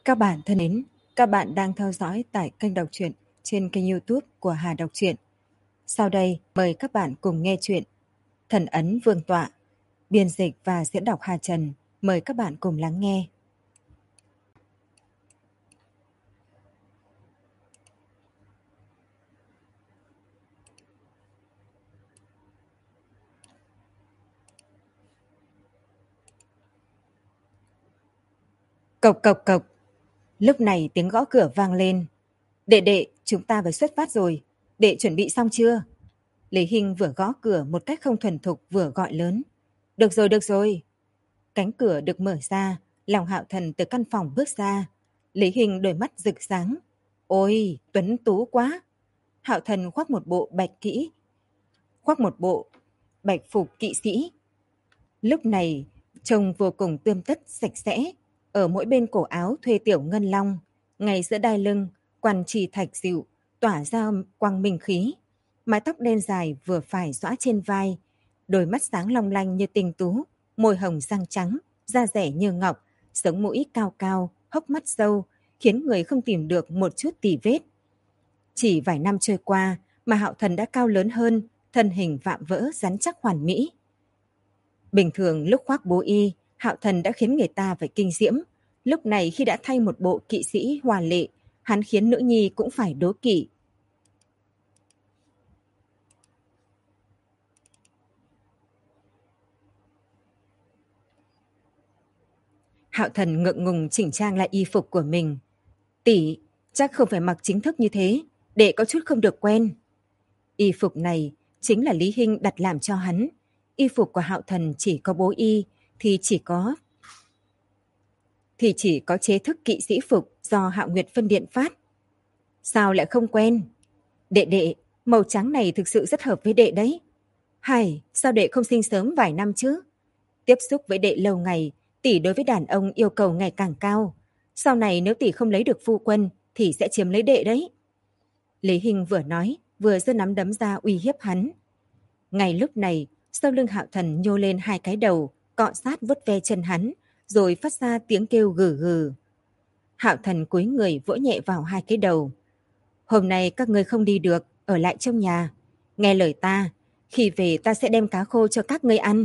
Các bạn thân mến, các bạn đang theo dõi tại kênh đọc truyện trên kênh YouTube của Hà Đọc Truyện. Sau đây, mời các bạn cùng nghe truyện Thần Ấn Vương Tọa, biên dịch và diễn đọc Hà Trần. Mời các bạn cùng lắng nghe. Cộc cộc cộc. Lúc này tiếng gõ cửa vang lên. Đệ đệ, chúng ta phải xuất phát rồi. Đệ chuẩn bị xong chưa? Lý Hinh vừa gõ cửa một cách không thuần thục vừa gọi lớn. Được rồi, được rồi. Cánh cửa được mở ra, Lòng Hạo Thần từ căn phòng bước ra. Lý Hinh đôi mắt rực sáng. Ôi, tuấn tú quá. Hạo Thần khoác một bộ bạch phục kỵ sĩ. Lúc này trông vô cùng tươm tất sạch sẽ. Ở mỗi bên cổ áo thuê tiểu ngân long, ngay giữa đai lưng quan trì thạch dịu tỏa ra quang minh khí. Mái tóc đen dài vừa phải xõa trên vai, đôi mắt sáng long lanh như tinh tú, môi hồng răng trắng, da rẻ như ngọc, sống mũi cao cao, hốc mắt sâu, khiến người không tìm được một chút tì vết. Chỉ vài năm trôi qua mà Hạo Thần đã cao lớn hơn, thân hình vạm vỡ rắn chắc hoàn mỹ. Bình thường lúc khoác bố y, Hạo Thần đã khiến người ta phải kinh diễm. Lúc này khi đã thay một bộ kỵ sĩ hoa lệ, hắn khiến nữ nhi cũng phải đố kỵ. Hạo Thần ngượng ngùng chỉnh trang lại y phục của mình. Tỷ, chắc không phải mặc chính thức như thế, để có chút không được quen. Y phục này chính là Lý Hinh đặt làm cho hắn. Y phục của Hạo Thần chỉ có bố y thì chỉ có chế thức kỵ sĩ phục do Hạo Nguyệt phân điện phát. Sao lại không quen? Đệ đệ, màu trắng này thực sự rất hợp với đệ đấy. Hay, sao đệ không sinh sớm vài năm chứ? Tiếp xúc với đệ lâu ngày, tỷ đối với đàn ông yêu cầu ngày càng cao. Sau này nếu tỷ không lấy được phu quân thì sẽ chiếm lấy đệ đấy. Lý Hinh vừa nói, vừa giơ nắm đấm ra uy hiếp hắn. Ngay lúc này, sau lưng Hạo Thần nhô lên hai cái đầu, cọ sát vuốt ve chân hắn, rồi phát ra tiếng kêu gừ gừ. Hạo Thần cúi người vỗ nhẹ vào hai cái đầu. Hôm nay các ngươi không đi được, ở lại trong nhà. Nghe lời ta, khi về ta sẽ đem cá khô cho các ngươi ăn.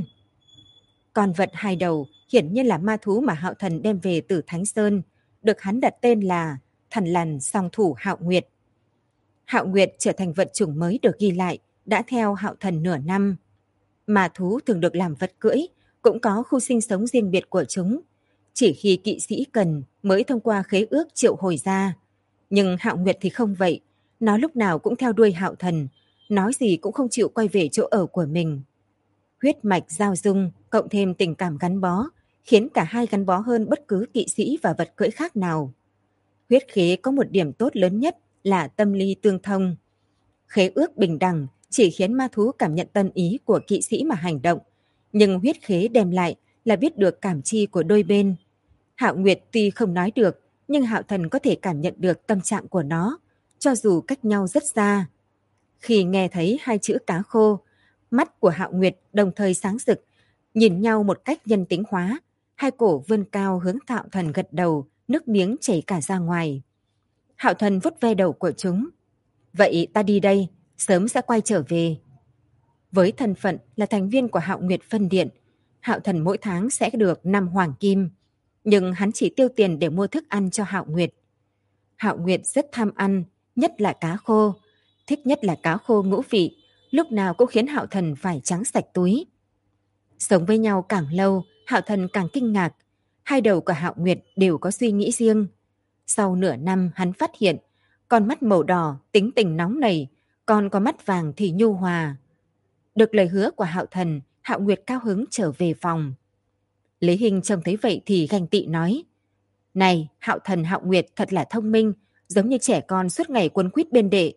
Con vật hai đầu hiển nhiên là ma thú mà Hạo Thần đem về từ Thánh Sơn, được hắn đặt tên là Thần Lằn Song Thủ Hạo Nguyệt. Hạo Nguyệt trở thành vật chủng mới được ghi lại, đã theo Hạo Thần nửa năm. Ma thú thường được làm vật cưỡi, cũng có khu sinh sống riêng biệt của chúng. Chỉ khi kỵ sĩ cần mới thông qua khế ước triệu hồi ra. Nhưng Hạo Nguyệt thì không vậy, nó lúc nào cũng theo đuôi Hạo Thần, nói gì cũng không chịu quay về chỗ ở của mình. Huyết mạch giao dung, cộng thêm tình cảm gắn bó, khiến cả hai gắn bó hơn bất cứ kỵ sĩ và vật cưỡi khác nào. Huyết khế có một điểm tốt lớn nhất là tâm lý tương thông. Khế ước bình đẳng chỉ khiến ma thú cảm nhận tâm ý của kỵ sĩ mà hành động, nhưng huyết khế đem lại là biết được cảm chi của đôi bên. Hạo Nguyệt tuy không nói được, nhưng Hạo Thần có thể cảm nhận được tâm trạng của nó, cho dù cách nhau rất xa. Khi nghe thấy hai chữ cá khô, mắt của Hạo Nguyệt đồng thời sáng rực, nhìn nhau một cách nhân tính hóa, hai cổ vươn cao hướng Hạo Thần gật đầu, nước miếng chảy cả ra ngoài. Hạo Thần vuốt ve đầu của chúng. Vậy ta đi đây, sớm sẽ quay trở về. Với thân phận là thành viên của Hạo Nguyệt Phân Điện, Hạo Thần mỗi tháng sẽ được 5 hoàng kim, nhưng hắn chỉ tiêu tiền để mua thức ăn cho Hạo Nguyệt. Hạo Nguyệt rất tham ăn, nhất là cá khô, thích nhất là cá khô ngũ vị, lúc nào cũng khiến Hạo Thần phải trắng sạch túi. Sống với nhau càng lâu, Hạo Thần càng kinh ngạc, hai đầu của Hạo Nguyệt đều có suy nghĩ riêng. Sau nửa năm hắn phát hiện, con mắt màu đỏ tính tình nóng nảy, còn có mắt vàng thì nhu hòa. Được lời hứa của Hạo Thần, Hạo Nguyệt cao hứng trở về phòng. Lý Hinh trông thấy vậy thì ganh tị nói, này, Hạo Thần Hạo Nguyệt thật là thông minh, giống như trẻ con suốt ngày quấn quýt bên đệ.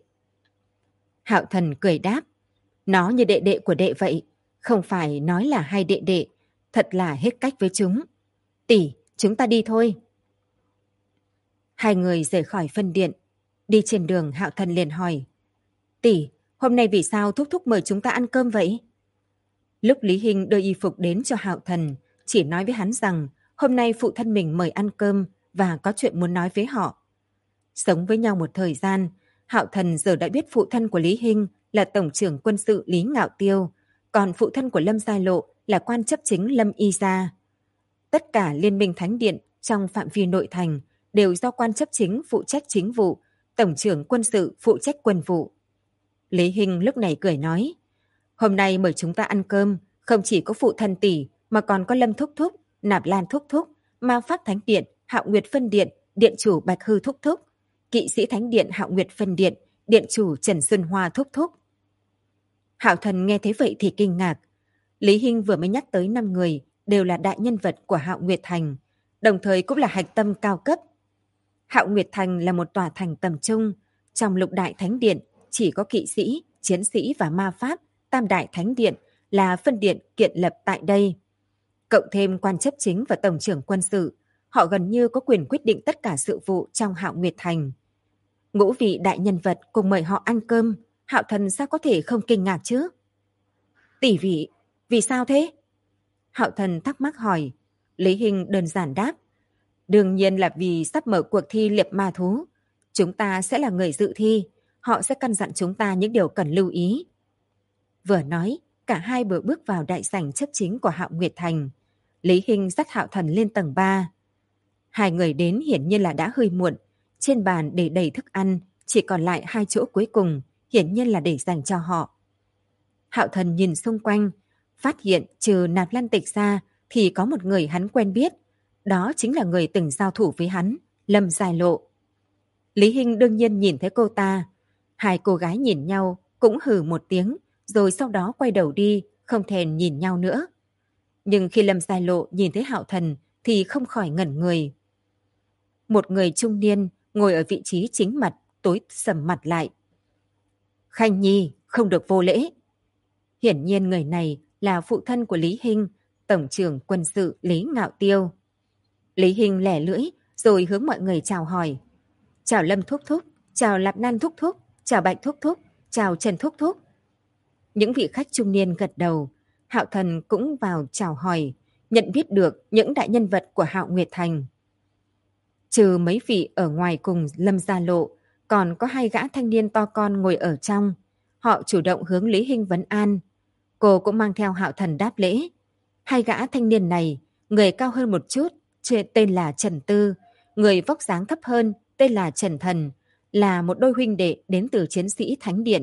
Hạo Thần cười đáp, nó như đệ đệ của đệ vậy, không phải nói là hai đệ đệ, thật là hết cách với chúng. Tỷ, chúng ta đi thôi. Hai người rời khỏi phân điện. Đi trên đường Hạo Thần liền hỏi, tỷ, hôm nay vì sao thúc thúc mời chúng ta ăn cơm vậy? Lúc Lý Hinh đưa y phục đến cho Hạo Thần, chỉ nói với hắn rằng hôm nay phụ thân mình mời ăn cơm, và có chuyện muốn nói với họ. Sống với nhau một thời gian, Hạo Thần giờ đã biết phụ thân của Lý Hinh là Tổng trưởng quân sự Lý Ngạo Tiêu, còn phụ thân của Lâm Giai Lộ là quan chấp chính Lâm Y Gia. Tất cả liên minh thánh điện trong phạm vi nội thành đều do quan chấp chính phụ trách chính vụ, Tổng trưởng quân sự phụ trách quân vụ. Lý Hinh lúc này cười nói, hôm nay mời chúng ta ăn cơm, không chỉ có phụ thân tỷ mà còn có Lâm Thúc Thúc, Nạp Lan Thúc Thúc, Ma Pháp Thánh Điện, Hạo Nguyệt Phân Điện, Điện chủ Bạch Hư Thúc Thúc, Kỵ sĩ Thánh Điện Hạo Nguyệt Phân Điện, Điện chủ Trần Xuân Hoa Thúc Thúc. Hạo Thần nghe thấy vậy thì kinh ngạc. Lý Hinh vừa mới nhắc tới 5 người đều là đại nhân vật của Hạo Nguyệt Thành, đồng thời cũng là hạch tâm cao cấp. Hạo Nguyệt Thành là một tòa thành tầm trung, trong lục đại thánh điện chỉ có kỵ sĩ, chiến sĩ và ma pháp, tam đại thánh điện là phân điện kiện lập tại đây. Cộng thêm quan chấp chính và tổng trưởng quân sự, họ gần như có quyền quyết định tất cả sự vụ trong Hạo Nguyệt Thành. Ngũ vị đại nhân vật cùng mời họ ăn cơm, Hạo Thần sao có thể không kinh ngạc chứ? Tỷ vị, vì sao thế? Hạo Thần thắc mắc hỏi. Lý Hinh đơn giản đáp. Đương nhiên là vì sắp mở cuộc thi liệp ma thú. Chúng ta sẽ là người dự thi, họ sẽ căn dặn chúng ta những điều cần lưu ý. Vừa nói, cả hai vừa bước vào đại sảnh chấp chính của Hạo Nguyệt Thành. Lý Hinh dắt Hạo Thần lên tầng 3. Hai người đến hiển nhiên là đã hơi muộn. Trên bàn để đầy thức ăn, chỉ còn lại 2 chỗ cuối cùng, hiển nhiên là để dành cho họ. Hạo Thần nhìn xung quanh, phát hiện trừ Nạp Lan Tịch ra thì có một người hắn quen biết. Đó chính là người từng giao thủ với hắn, Lâm Giai Lộ. Lý Hinh đương nhiên nhìn thấy cô ta. Hai cô gái nhìn nhau, cũng hừ một tiếng, rồi sau đó quay đầu đi, không thèm nhìn nhau nữa. Nhưng khi Lâm Giai Lộ nhìn thấy Hạo Thần thì không khỏi ngẩn người. Một người trung niên ngồi ở vị trí chính mặt, tối sầm mặt lại. Khanh Nhi, không được vô lễ. Hiển nhiên người này là phụ thân của Lý Hinh, Tổng trưởng quân sự Lý Ngạo Tiêu. Lý Hinh lẻ lưỡi rồi hướng mọi người chào hỏi. Chào Lâm Thúc Thúc, chào Lạp Nan Thúc Thúc, chào Bạch Thúc Thúc, chào Trần Thúc Thúc. Những vị khách trung niên gật đầu. Hạo Thần cũng vào chào hỏi, nhận biết được những đại nhân vật của Hạo Nguyệt Thành. Trừ mấy vị ở ngoài cùng Lâm Gia Lộ, còn có 2 gã thanh niên to con ngồi ở trong. Họ chủ động hướng Lý Hinh vấn an. Cô cũng mang theo Hạo Thần đáp lễ. 2 gã thanh niên này, người cao hơn một chút, tên là Trần Tư, người vóc dáng thấp hơn, tên là Trần Thần, là một đôi huynh đệ đến từ chiến sĩ Thánh Điện.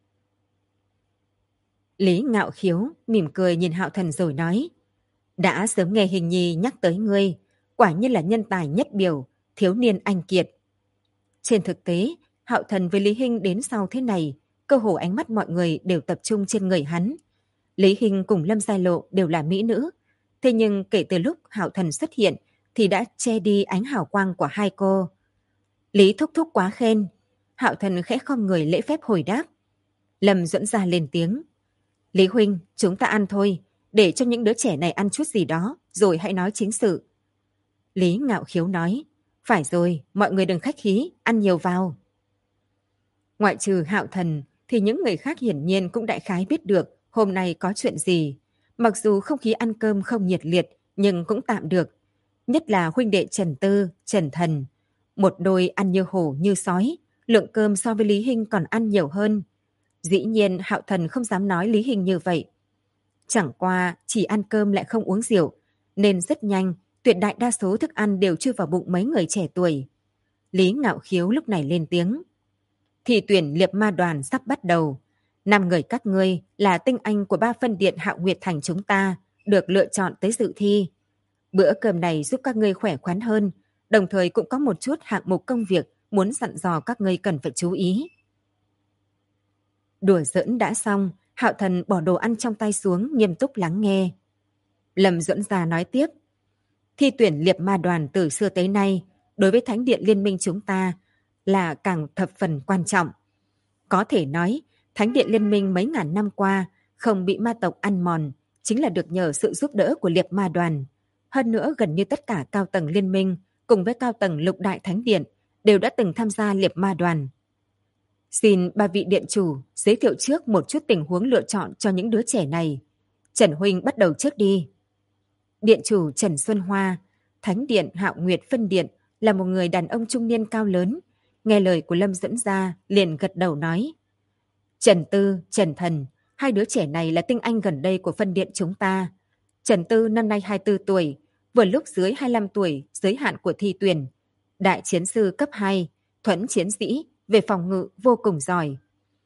Lý Ngạo Khiếu mỉm cười nhìn Hạo Thần rồi nói, đã sớm nghe Hình Nhi nhắc tới ngươi, quả nhiên là nhân tài nhất biểu, thiếu niên anh kiệt. Trên thực tế, Hạo Thần với Lý Hinh đến sau thế này, cơ hồ ánh mắt mọi người đều tập trung trên người hắn. Lý Hinh cùng Lâm Giai Lộ đều là mỹ nữ, thế nhưng kể từ lúc Hạo Thần xuất hiện thì đã che đi ánh hào quang của hai cô. Lý Thúc Thúc quá khen. Hạo Thần khẽ khom người lễ phép hồi đáp. Lâm Duẫn Gia lên tiếng. Lý Huynh, chúng ta ăn thôi, để cho những đứa trẻ này ăn chút gì đó, rồi hãy nói chính sự. Lý Ngạo Khiếu nói. Phải rồi, mọi người đừng khách khí, ăn nhiều vào. Ngoại trừ Hạo Thần, thì những người khác hiển nhiên cũng đại khái biết được hôm nay có chuyện gì. Mặc dù không khí ăn cơm không nhiệt liệt, nhưng cũng tạm được. Nhất là huynh đệ Trần Tư, Trần Thần. Một đôi ăn như hổ như sói, lượng cơm so với Lý Hinh còn ăn nhiều hơn. Dĩ nhiên Hạo Thần không dám nói Lý Hinh như vậy. Chẳng qua chỉ ăn cơm lại không uống rượu, nên rất nhanh, tuyệt đại đa số thức ăn đều chui vào bụng mấy người trẻ tuổi. Lý Ngạo Khiếu lúc này lên tiếng. Thi tuyển liệp ma đoàn sắp bắt đầu. 5 người các ngươi là tinh anh của 3 phân điện Hạo Nguyệt Thành chúng ta, được lựa chọn tới dự thi. Bữa cơm này giúp các ngươi khỏe khoắn hơn, đồng thời cũng có một chút hạng mục công việc muốn dặn dò các ngươi cần phải chú ý. Đùa giỡn đã xong, Hạo Thần bỏ đồ ăn trong tay xuống, nghiêm túc lắng nghe. Lâm Duẫn Gia nói tiếp. Thi tuyển liệp ma đoàn từ xưa tới nay, đối với Thánh Điện Liên minh chúng ta là càng thập phần quan trọng. Có thể nói, Thánh Điện Liên minh mấy ngàn năm qua không bị ma tộc ăn mòn, chính là được nhờ sự giúp đỡ của liệp ma đoàn. Hơn nữa, gần như tất cả cao tầng liên minh cùng với cao tầng lục đại thánh điện đều đã từng tham gia liệp ma đoàn. Xin 3 vị điện chủ giới thiệu trước một chút tình huống lựa chọn cho những đứa trẻ này. Trần Huynh bắt đầu trước đi. Điện chủ Trần Xuân Hoa, Thánh Điện Hạo Nguyệt phân điện là một người đàn ông trung niên cao lớn, nghe lời của Lâm dẫn ra liền gật đầu nói. Trần Tư, Trần Thần, hai đứa trẻ này là tinh anh gần đây của phân điện chúng ta. Trần Tư năm nay 24 tuổi, vừa lúc dưới 25 tuổi giới hạn của thi tuyển. Đại chiến sư cấp 2, thuẫn chiến sĩ, về phòng ngự vô cùng giỏi.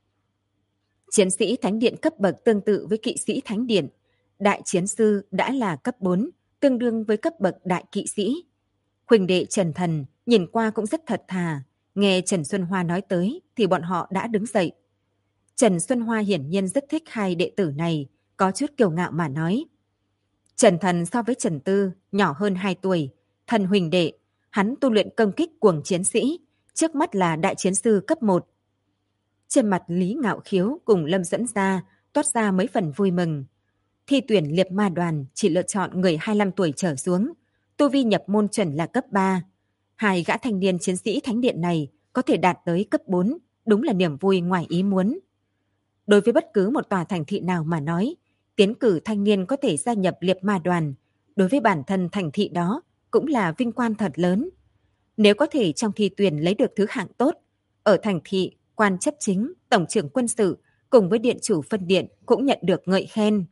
Chiến sĩ thánh điện cấp bậc tương tự với kỵ sĩ thánh điện. Đại chiến sư đã là cấp 4, tương đương với cấp bậc đại kỵ sĩ. Huỳnh đệ Trần Thần nhìn qua cũng rất thật thà. Nghe Trần Xuân Hoa nói tới thì bọn họ đã đứng dậy. Trần Xuân Hoa hiển nhiên rất thích hai đệ tử này, có chút kiêu ngạo mà nói. Trần Thần so với Trần Tư nhỏ hơn 2 tuổi, Thần huỳnh đệ, hắn tu luyện công kích cuồng chiến sĩ, trước mắt là đại chiến sư cấp 1. Trên mặt Lý Ngạo Khiếu cùng Lâm dẫn ra toát ra mấy phần vui mừng. Thi tuyển liệp ma đoàn chỉ lựa chọn người 25 tuổi trở xuống, tu vi nhập môn chuẩn là cấp 3. Hai gã thanh niên chiến sĩ thánh điện này có thể đạt tới cấp 4, đúng là niềm vui ngoài ý muốn. Đối với bất cứ một tòa thành thị nào mà nói, tiến cử thanh niên có thể gia nhập liệp ma đoàn, đối với bản thân thành thị đó cũng là vinh quang thật lớn. Nếu có thể trong thi tuyển lấy được thứ hạng tốt, ở thành thị, quan chấp chính, tổng trưởng quân sự cùng với điện chủ phân điện cũng nhận được ngợi khen.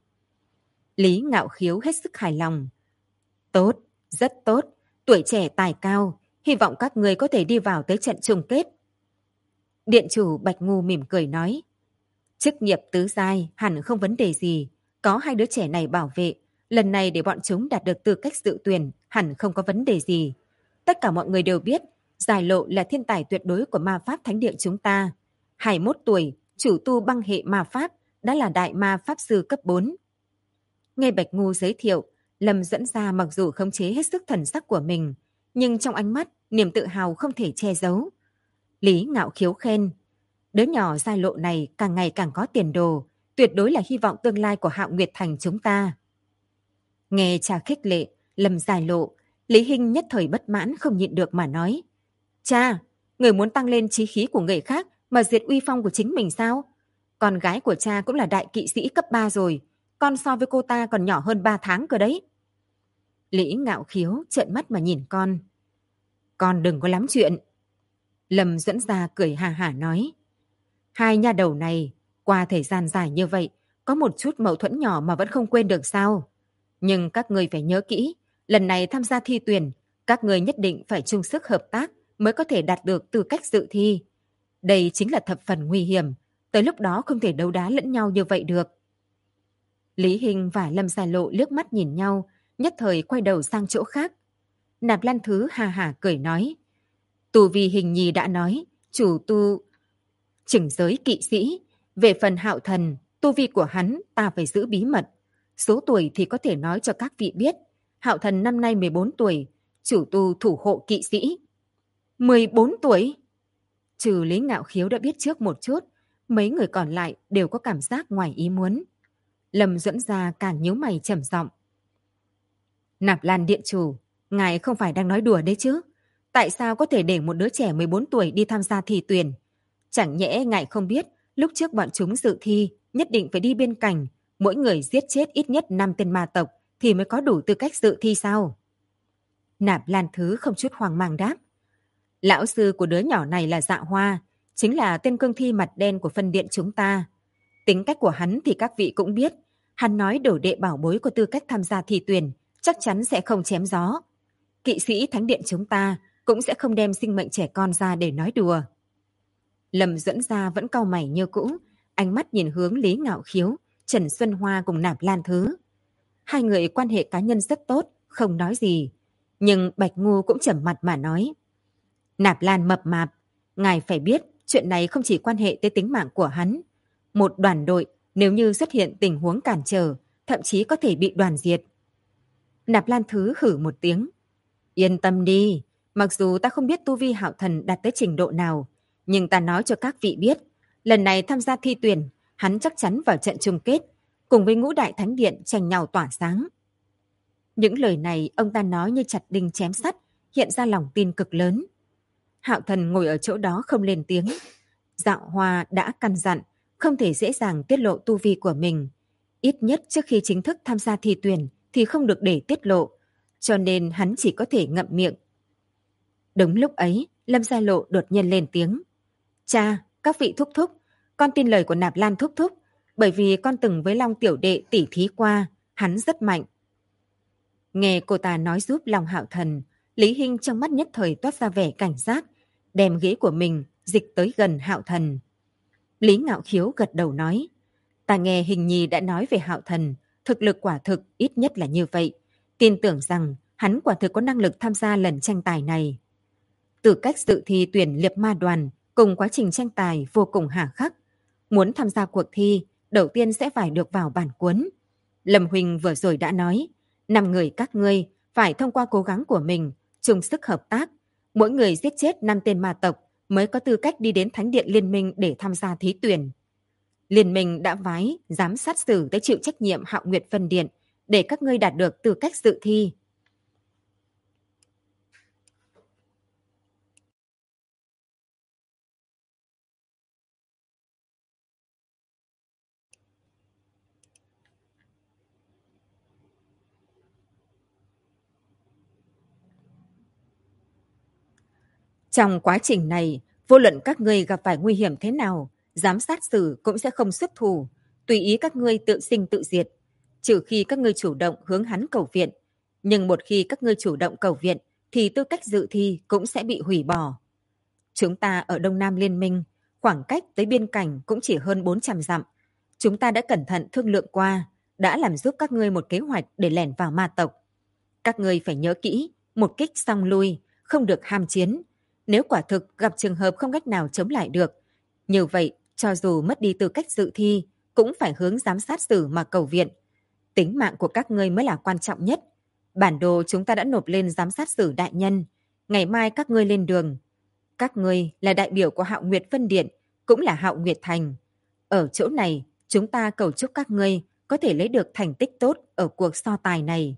Lý Ngạo Khiếu hết sức hài lòng. Tốt, rất tốt, tuổi trẻ tài cao, hy vọng các người có thể đi vào tới trận chung kết. Điện chủ Bạch Ngu mỉm cười nói. Chức nghiệp tứ giai hẳn không vấn đề gì, có hai đứa trẻ này bảo vệ, lần này để bọn chúng đạt được tư cách dự tuyển hẳn không có vấn đề gì. Tất cả mọi người đều biết, Giải Lộ là thiên tài tuyệt đối của ma pháp thánh địa chúng ta. 21 tuổi, chủ tu băng hệ ma pháp, đã là đại ma pháp sư cấp 4. Nghe Bạch Ngu giới thiệu, Lâm dẫn ra mặc dù khống chế hết sức thần sắc của mình, nhưng trong ánh mắt, niềm tự hào không thể che giấu. Lý Ngạo Khiếu khen, đứa nhỏ Giải Lộ này càng ngày càng có tiền đồ, tuyệt đối là hy vọng tương lai của Hạo Nguyệt Thành chúng ta. Nghe cha khích lệ, Lâm Giải Lộ, Lý Hinh nhất thời bất mãn không nhịn được mà nói. Cha, người muốn tăng lên chí khí của người khác mà diệt uy phong của chính mình sao? Con gái của cha cũng là đại kỵ sĩ cấp 3 rồi, con so với cô ta còn nhỏ hơn 3 tháng cơ đấy. Lý Ngạo Khiếu trợn mắt mà nhìn con. Con đừng có lắm chuyện. Lâm dẫn ra cười hà hả nói. Hai nha đầu này, qua thời gian dài như vậy, có một chút mâu thuẫn nhỏ mà vẫn không quên được sao? Nhưng các người phải nhớ kỹ, lần này tham gia thi tuyển, các người nhất định phải chung sức hợp tác mới có thể đạt được tư cách dự thi. Đây chính là thập phần nguy hiểm, tới lúc đó không thể đấu đá lẫn nhau như vậy được. Lý Hinh và Lâm Giải Lộ liếc mắt nhìn nhau, nhất thời quay đầu sang chỗ khác. Nạp Lan Thứ hà hả cười nói. Tu vi Hình Nhi đã nói, chủ tu chừng giới kỵ sĩ. Về phần Hạo Thần, tu vi của hắn ta phải giữ bí mật. Số tuổi thì có thể nói cho các vị biết. Hạo Thần năm nay 14 tuổi, chủ tu thủ hộ kỵ sĩ. 14 tuổi? Trừ Lý Ngạo Khiếu đã biết trước một chút, mấy người còn lại đều có cảm giác ngoài ý muốn. Lâm Duẫn Gia càng nhíu mày trầm giọng. Nạp Lan điện chủ, ngài không phải đang nói đùa đấy chứ? Tại sao có thể để một đứa trẻ 14 tuổi đi tham gia thi tuyển? Chẳng nhẽ ngài không biết lúc trước bọn chúng dự thi nhất định phải đi bên cạnh, mỗi người giết chết ít nhất 5 tên ma tộc thì mới có đủ tư cách dự thi sao? Nạp Lan Thứ không chút hoang mang đáp. Lão sư của đứa nhỏ này là Dạ Hoa, chính là tên cương thi mặt đen của phân điện chúng ta. Tính cách của hắn thì các vị cũng biết, hắn nói đồ đệ bảo bối có tư cách tham gia thi tuyển, chắc chắn sẽ không chém gió. Kỵ sĩ thánh điện chúng ta cũng sẽ không đem sinh mệnh trẻ con ra để nói đùa. Lâm Duẫn Gia vẫn cau mày như cũ, ánh mắt nhìn hướng Lý Ngạo Khiếu, Trần Xuân Hoa cùng Nạp Lan Thứ. Hai người quan hệ cá nhân rất tốt, không nói gì. Nhưng Bạch Ngu cũng trầm mặt mà nói. Nạp Lan mập mạp, ngài phải biết chuyện này không chỉ quan hệ tới tính mạng của hắn. Một đoàn đội nếu như xuất hiện tình huống cản trở, thậm chí có thể bị đoàn diệt. Nạp Lan Thứ hử một tiếng. Yên tâm đi, mặc dù ta không biết tu vi Hạo Thần đạt tới trình độ nào, nhưng ta nói cho các vị biết, lần này tham gia thi tuyển, hắn chắc chắn vào trận chung kết, cùng với Ngũ Đại Thánh Điện tranh nhau tỏa sáng. Những lời này ông ta nói như chặt đinh chém sắt, hiện ra lòng tin cực lớn. Hạo Thần ngồi ở chỗ đó không lên tiếng. Dạo Hoa đã căn dặn, không thể dễ dàng tiết lộ tu vi của mình. Ít nhất trước khi chính thức tham gia thi tuyển thì không được để tiết lộ, cho nên hắn chỉ có thể ngậm miệng. Đúng lúc ấy, Lâm Gia Lộ đột nhiên lên tiếng. Cha, các vị thúc thúc, con tin lời của Nạp Lan thúc thúc, bởi vì con từng với Long tiểu đệ tỉ thí qua, hắn rất mạnh. Nghe cô ta nói giúp Long Hạo Thần, Lý Hinh trong mắt nhất thời toát ra vẻ cảnh giác, đem ghế của mình dịch tới gần Hạo Thần. Lý Ngạo Khiếu gật đầu nói, ta nghe Hình Nhi đã nói về Hạo Thần, thực lực quả thực ít nhất là như vậy, tin tưởng rằng hắn quả thực có năng lực tham gia lần tranh tài này. Tư cách dự thi tuyển liệp ma đoàn cùng quá trình tranh tài vô cùng hà khắc. Muốn tham gia cuộc thi, đầu tiên sẽ phải được vào bản cuốn. Lâm Huỳnh vừa rồi đã nói, 5 người các ngươi phải thông qua cố gắng của mình, chung sức hợp tác. Mỗi người giết chết 5 tên ma tộc mới có tư cách đi đến Thánh điện Liên minh để tham gia thí tuyển. Liên minh đã phái giám sát xử tới chịu trách nhiệm Hạo Nguyệt Phân Điện để các ngươi đạt được tư cách dự thi. Trong quá trình này, vô luận các ngươi gặp phải nguy hiểm thế nào, giám sát xử cũng sẽ không xuất thủ, tùy ý các ngươi tự sinh tự diệt, trừ khi các ngươi chủ động hướng hắn cầu viện. Nhưng một khi các ngươi chủ động cầu viện, thì tư cách dự thi cũng sẽ bị hủy bỏ. Chúng ta ở Đông Nam Liên minh, khoảng cách tới biên cảnh cũng chỉ hơn 400 dặm. Chúng ta đã cẩn thận thương lượng qua, đã làm giúp các ngươi một kế hoạch để lẻn vào ma tộc. Các ngươi phải nhớ kỹ, một kích xong lui, không được ham chiến. Nếu quả thực gặp trường hợp không cách nào chống lại được, như vậy cho dù mất đi tư cách dự thi, cũng phải hướng giám sát xử mà cầu viện. Tính mạng của các ngươi mới là quan trọng nhất. Bản đồ chúng ta đã nộp lên giám sát xử đại nhân. Ngày mai các ngươi lên đường. Các ngươi là đại biểu của Hạo Nguyệt Phân Điện, cũng là Hạo Nguyệt Thành. Ở chỗ này, chúng ta cầu chúc các ngươi có thể lấy được thành tích tốt ở cuộc so tài này.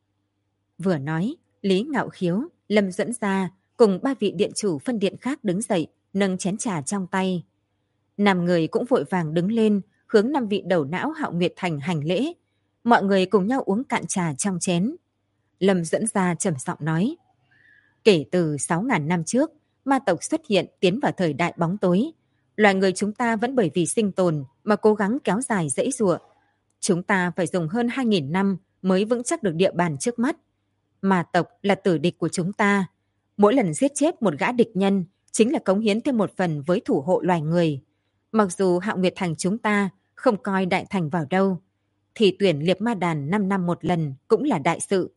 Vừa nói, Lý Ngạo Khiếu, Lâm Duẫn Gia cùng 3 vị điện chủ phân điện khác đứng dậy, nâng chén trà trong tay. 5 người cũng vội vàng đứng lên, hướng 5 vị đầu não Hạo Nguyệt Thành hành lễ. Mọi người cùng nhau uống cạn trà trong chén. Lâm Duẫn Gia trầm giọng nói, kể từ 6.000 năm trước, ma tộc xuất hiện tiến vào thời đại bóng tối. Loài người chúng ta vẫn bởi vì sinh tồn mà cố gắng kéo dài dãy giụa. Chúng ta phải dùng hơn 2.000 năm mới vững chắc được địa bàn trước mắt. Ma tộc là tử địch của chúng ta. Mỗi lần giết chết một gã địch nhân chính là cống hiến thêm một phần với thủ hộ loài người. Mặc dù Hạo Nguyệt Thành chúng ta không coi đại thành vào đâu, thì tuyển liệp ma đàn 5 năm một lần cũng là đại sự.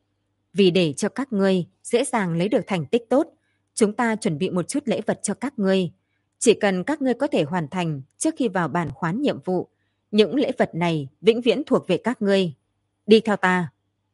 Vì để cho các ngươi dễ dàng lấy được thành tích tốt, chúng ta chuẩn bị một chút lễ vật cho các ngươi. Chỉ cần các ngươi có thể hoàn thành trước khi vào bản khoán nhiệm vụ, những lễ vật này vĩnh viễn thuộc về các ngươi. Đi theo ta.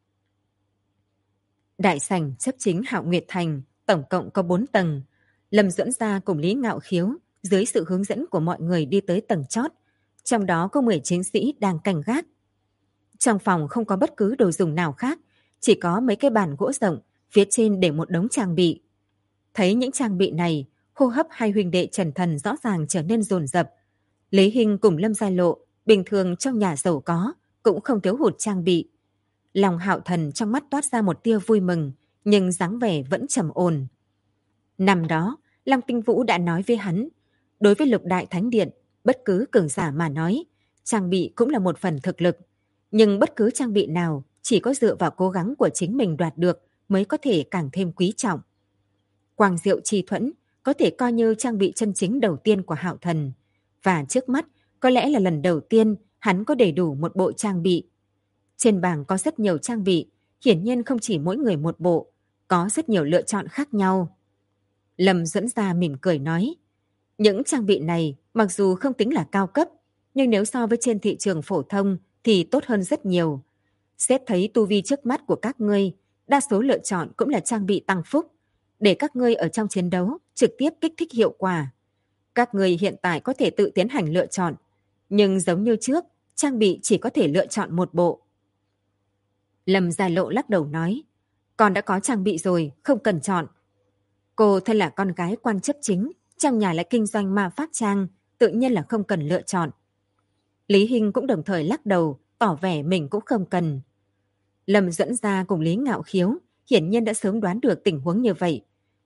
Đại sảnh chấp chính Hạo Nguyệt Thành tổng cộng có 4 tầng. Lâm Duẫn Gia cùng Lý Ngạo Khiếu dưới sự hướng dẫn của mọi người đi tới tầng chót. Trong đó có 10 chiến sĩ đang canh gác. Trong phòng không có bất cứ đồ dùng nào khác, chỉ có mấy cái bàn gỗ rộng, phía trên để một đống trang bị. Thấy những trang bị này, hô hấp hai huynh đệ Trần Thần rõ ràng trở nên dồn dập. Lý Hinh cùng Lâm Gia Lộ, bình thường trong nhà giàu có, cũng không thiếu hụt trang bị. Lòng Hạo Thần trong mắt toát ra một tia vui mừng, nhưng dáng vẻ vẫn trầm ổn. Năm đó, Long Tinh Vũ đã nói với hắn, đối với Lục Đại Thánh Điện, bất cứ cường giả mà nói, trang bị cũng là một phần thực lực. Nhưng bất cứ trang bị nào chỉ có dựa vào cố gắng của chính mình đoạt được mới có thể càng thêm quý trọng. Quang Diệu Chi Thuẫn có thể coi như trang bị chân chính đầu tiên của Hạo Thần. Và trước mắt, có lẽ là lần đầu tiên hắn có đầy đủ một bộ trang bị. Trên bảng có rất nhiều trang bị, hiển nhiên không chỉ mỗi người một bộ, có rất nhiều lựa chọn khác nhau. Lâm Duẫn Gia mỉm cười nói, những trang bị này mặc dù không tính là cao cấp, nhưng nếu so với trên thị trường phổ thông thì tốt hơn rất nhiều. Xét thấy tu vi trước mắt của các ngươi, đa số lựa chọn cũng là trang bị tăng phúc, để các ngươi ở trong chiến đấu trực tiếp kích thích hiệu quả. Các ngươi hiện tại có thể tự tiến hành lựa chọn, nhưng giống như trước, trang bị chỉ có thể lựa chọn một bộ. Lâm Gia Lộ lắc đầu nói, con đã có trang bị rồi, không cần chọn. Cô thân là con gái quan chấp chính, trong nhà lại kinh doanh ma pháp trang, tự nhiên là không cần lựa chọn. Lý Hinh cũng đồng thời lắc đầu, tỏ vẻ mình cũng không cần. Lâm Duẫn Gia cùng Lý Ngạo Khiếu hiển nhiên đã sớm đoán được tình huống như vậy,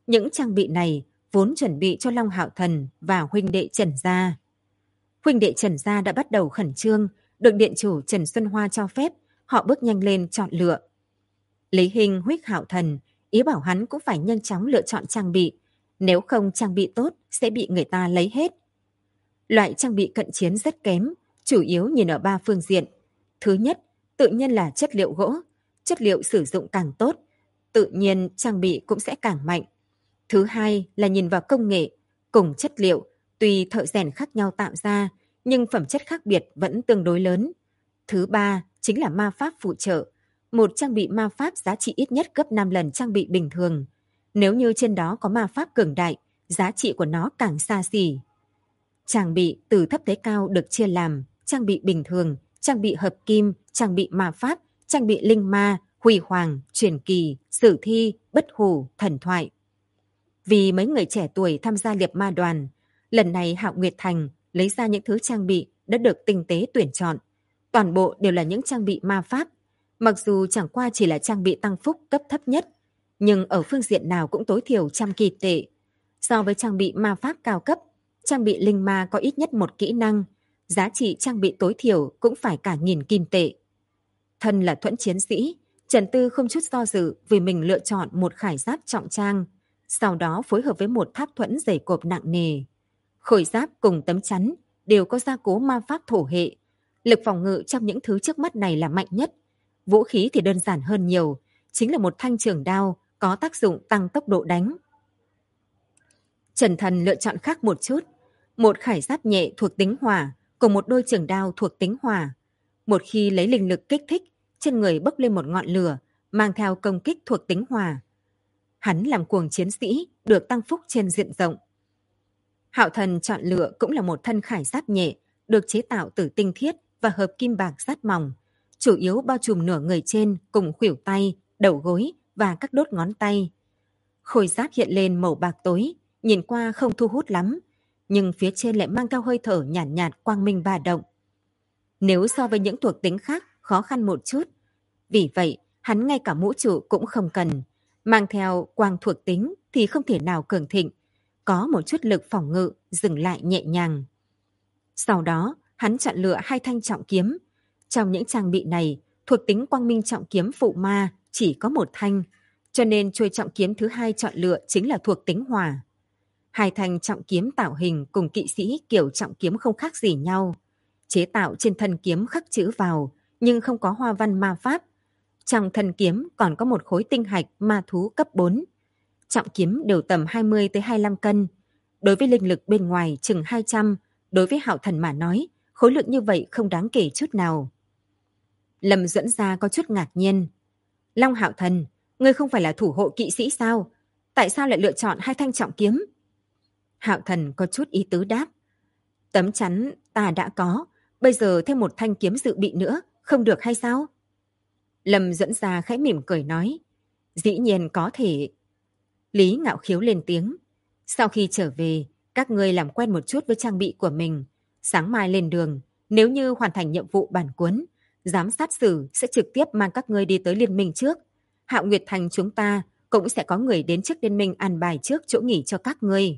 Những trang bị này vốn chuẩn bị cho Long Hạo Thần và huynh đệ Trần gia. Huynh đệ Trần gia đã bắt đầu khẩn trương, được điện chủ Trần Xuân Hoa cho phép, họ bước nhanh lên chọn lựa. Lý Hinh huých Hạo Thần, ý bảo hắn cũng phải nhanh chóng lựa chọn trang bị, nếu không trang bị tốt sẽ bị người ta lấy hết. Loại trang bị cận chiến rất kém, chủ yếu nhìn ở 3 phương diện. Thứ nhất, tự nhiên là chất liệu gỗ, chất liệu sử dụng càng tốt, tự nhiên trang bị cũng sẽ càng mạnh. Thứ hai là nhìn vào công nghệ, cùng chất liệu, tuy thợ rèn khác nhau tạo ra, nhưng phẩm chất khác biệt vẫn tương đối lớn. Thứ ba chính là ma pháp phụ trợ. Một trang bị ma pháp giá trị ít nhất gấp 5 lần trang bị bình thường. Nếu như trên đó có ma pháp cường đại, giá trị của nó càng xa xỉ. Trang bị từ thấp tới cao được chia làm trang bị bình thường, trang bị hợp kim, trang bị ma pháp, trang bị linh ma, huy hoàng, truyền kỳ, sử thi, bất hủ, thần thoại. Vì mấy người trẻ tuổi tham gia liệp ma đoàn, lần này Hạo Nguyệt Thành lấy ra những thứ trang bị đã được tinh tế tuyển chọn. Toàn bộ đều là những trang bị ma pháp. Mặc dù chẳng qua chỉ là trang bị tăng phúc cấp thấp nhất, nhưng ở phương diện nào cũng tối thiểu 100 kỳ tệ. So với trang bị ma pháp cao cấp, trang bị linh ma có ít nhất 1 kỹ năng, giá trị trang bị tối thiểu cũng phải cả 1000 kim tệ. Thân là thuẫn chiến sĩ, Trần Tư không chút do dự vì mình lựa chọn một khải giáp trọng trang, sau đó phối hợp với một tháp thuẫn dày cộp nặng nề. Khôi giáp cùng tấm chắn đều có gia cố ma pháp thổ hệ. Lực phòng ngự trong những thứ trước mắt này là mạnh nhất. Vũ khí thì đơn giản hơn nhiều, chính là một thanh trường đao có tác dụng tăng tốc độ đánh. Trần Thần lựa chọn khác một chút, một khải giáp nhẹ thuộc tính hỏa cùng một đôi trường đao thuộc tính hỏa. Một khi lấy linh lực kích thích, trên người bốc lên một ngọn lửa, mang theo công kích thuộc tính hỏa. Hắn làm cuồng chiến sĩ, được tăng phúc trên diện rộng. Hạo Thần chọn lựa cũng là một thân khải giáp nhẹ, được chế tạo từ tinh thiết và hợp kim bạc sát mỏng, chủ yếu bao trùm nửa người trên cùng khuỷu tay, đầu gối và các đốt ngón tay. Khôi giáp hiện lên màu bạc tối, nhìn qua không thu hút lắm, nhưng phía trên lại mang theo hơi thở nhàn nhạt, quang minh ba động. Nếu so với những thuộc tính khác khó khăn một chút, vì vậy hắn ngay cả mũ trụ cũng không cần, mang theo quang thuộc tính thì không thể nào cường thịnh, có một chút lực phòng ngự dừng lại nhẹ nhàng. Sau đó hắn chọn lựa 2 thanh trọng kiếm. Trong những trang bị này, thuộc tính quang minh trọng kiếm phụ ma chỉ có 1 thanh, cho nên chuôi trọng kiếm thứ 2 chọn lựa chính là thuộc tính hỏa. 2 thanh trọng kiếm tạo hình cùng kỵ sĩ kiểu trọng kiếm không khác gì nhau. Chế tạo trên thân kiếm khắc chữ vào, nhưng không có hoa văn ma pháp. Trong thân kiếm còn có một khối tinh hạch ma thú cấp 4. Trọng kiếm đều tầm 20 tới 25 cân. Đối với linh lực bên ngoài chừng 200, đối với Hạo Thần mà nói, khối lượng như vậy không đáng kể chút nào. Lâm Duẫn Gia có chút ngạc nhiên. Long Hạo Thần, ngươi không phải là thủ hộ kỵ sĩ sao? Tại sao lại lựa chọn 2 thanh trọng kiếm? Hạo Thần có chút ý tứ đáp. Tấm chắn ta đã có, bây giờ thêm 1 thanh kiếm dự bị nữa, không được hay sao? Lâm Duẫn Gia khẽ mỉm cười nói. Dĩ nhiên có thể. Lý Ngạo Khiếu lên tiếng. Sau khi trở về, các ngươi làm quen một chút với trang bị của mình. Sáng mai lên đường, nếu như hoàn thành nhiệm vụ bản cuốn, giám sát sử sẽ trực tiếp mang các ngươi đi tới liên minh trước. Hạo Nguyệt Thành chúng ta cũng sẽ có người đến trước liên minh an bài trước chỗ nghỉ cho các ngươi.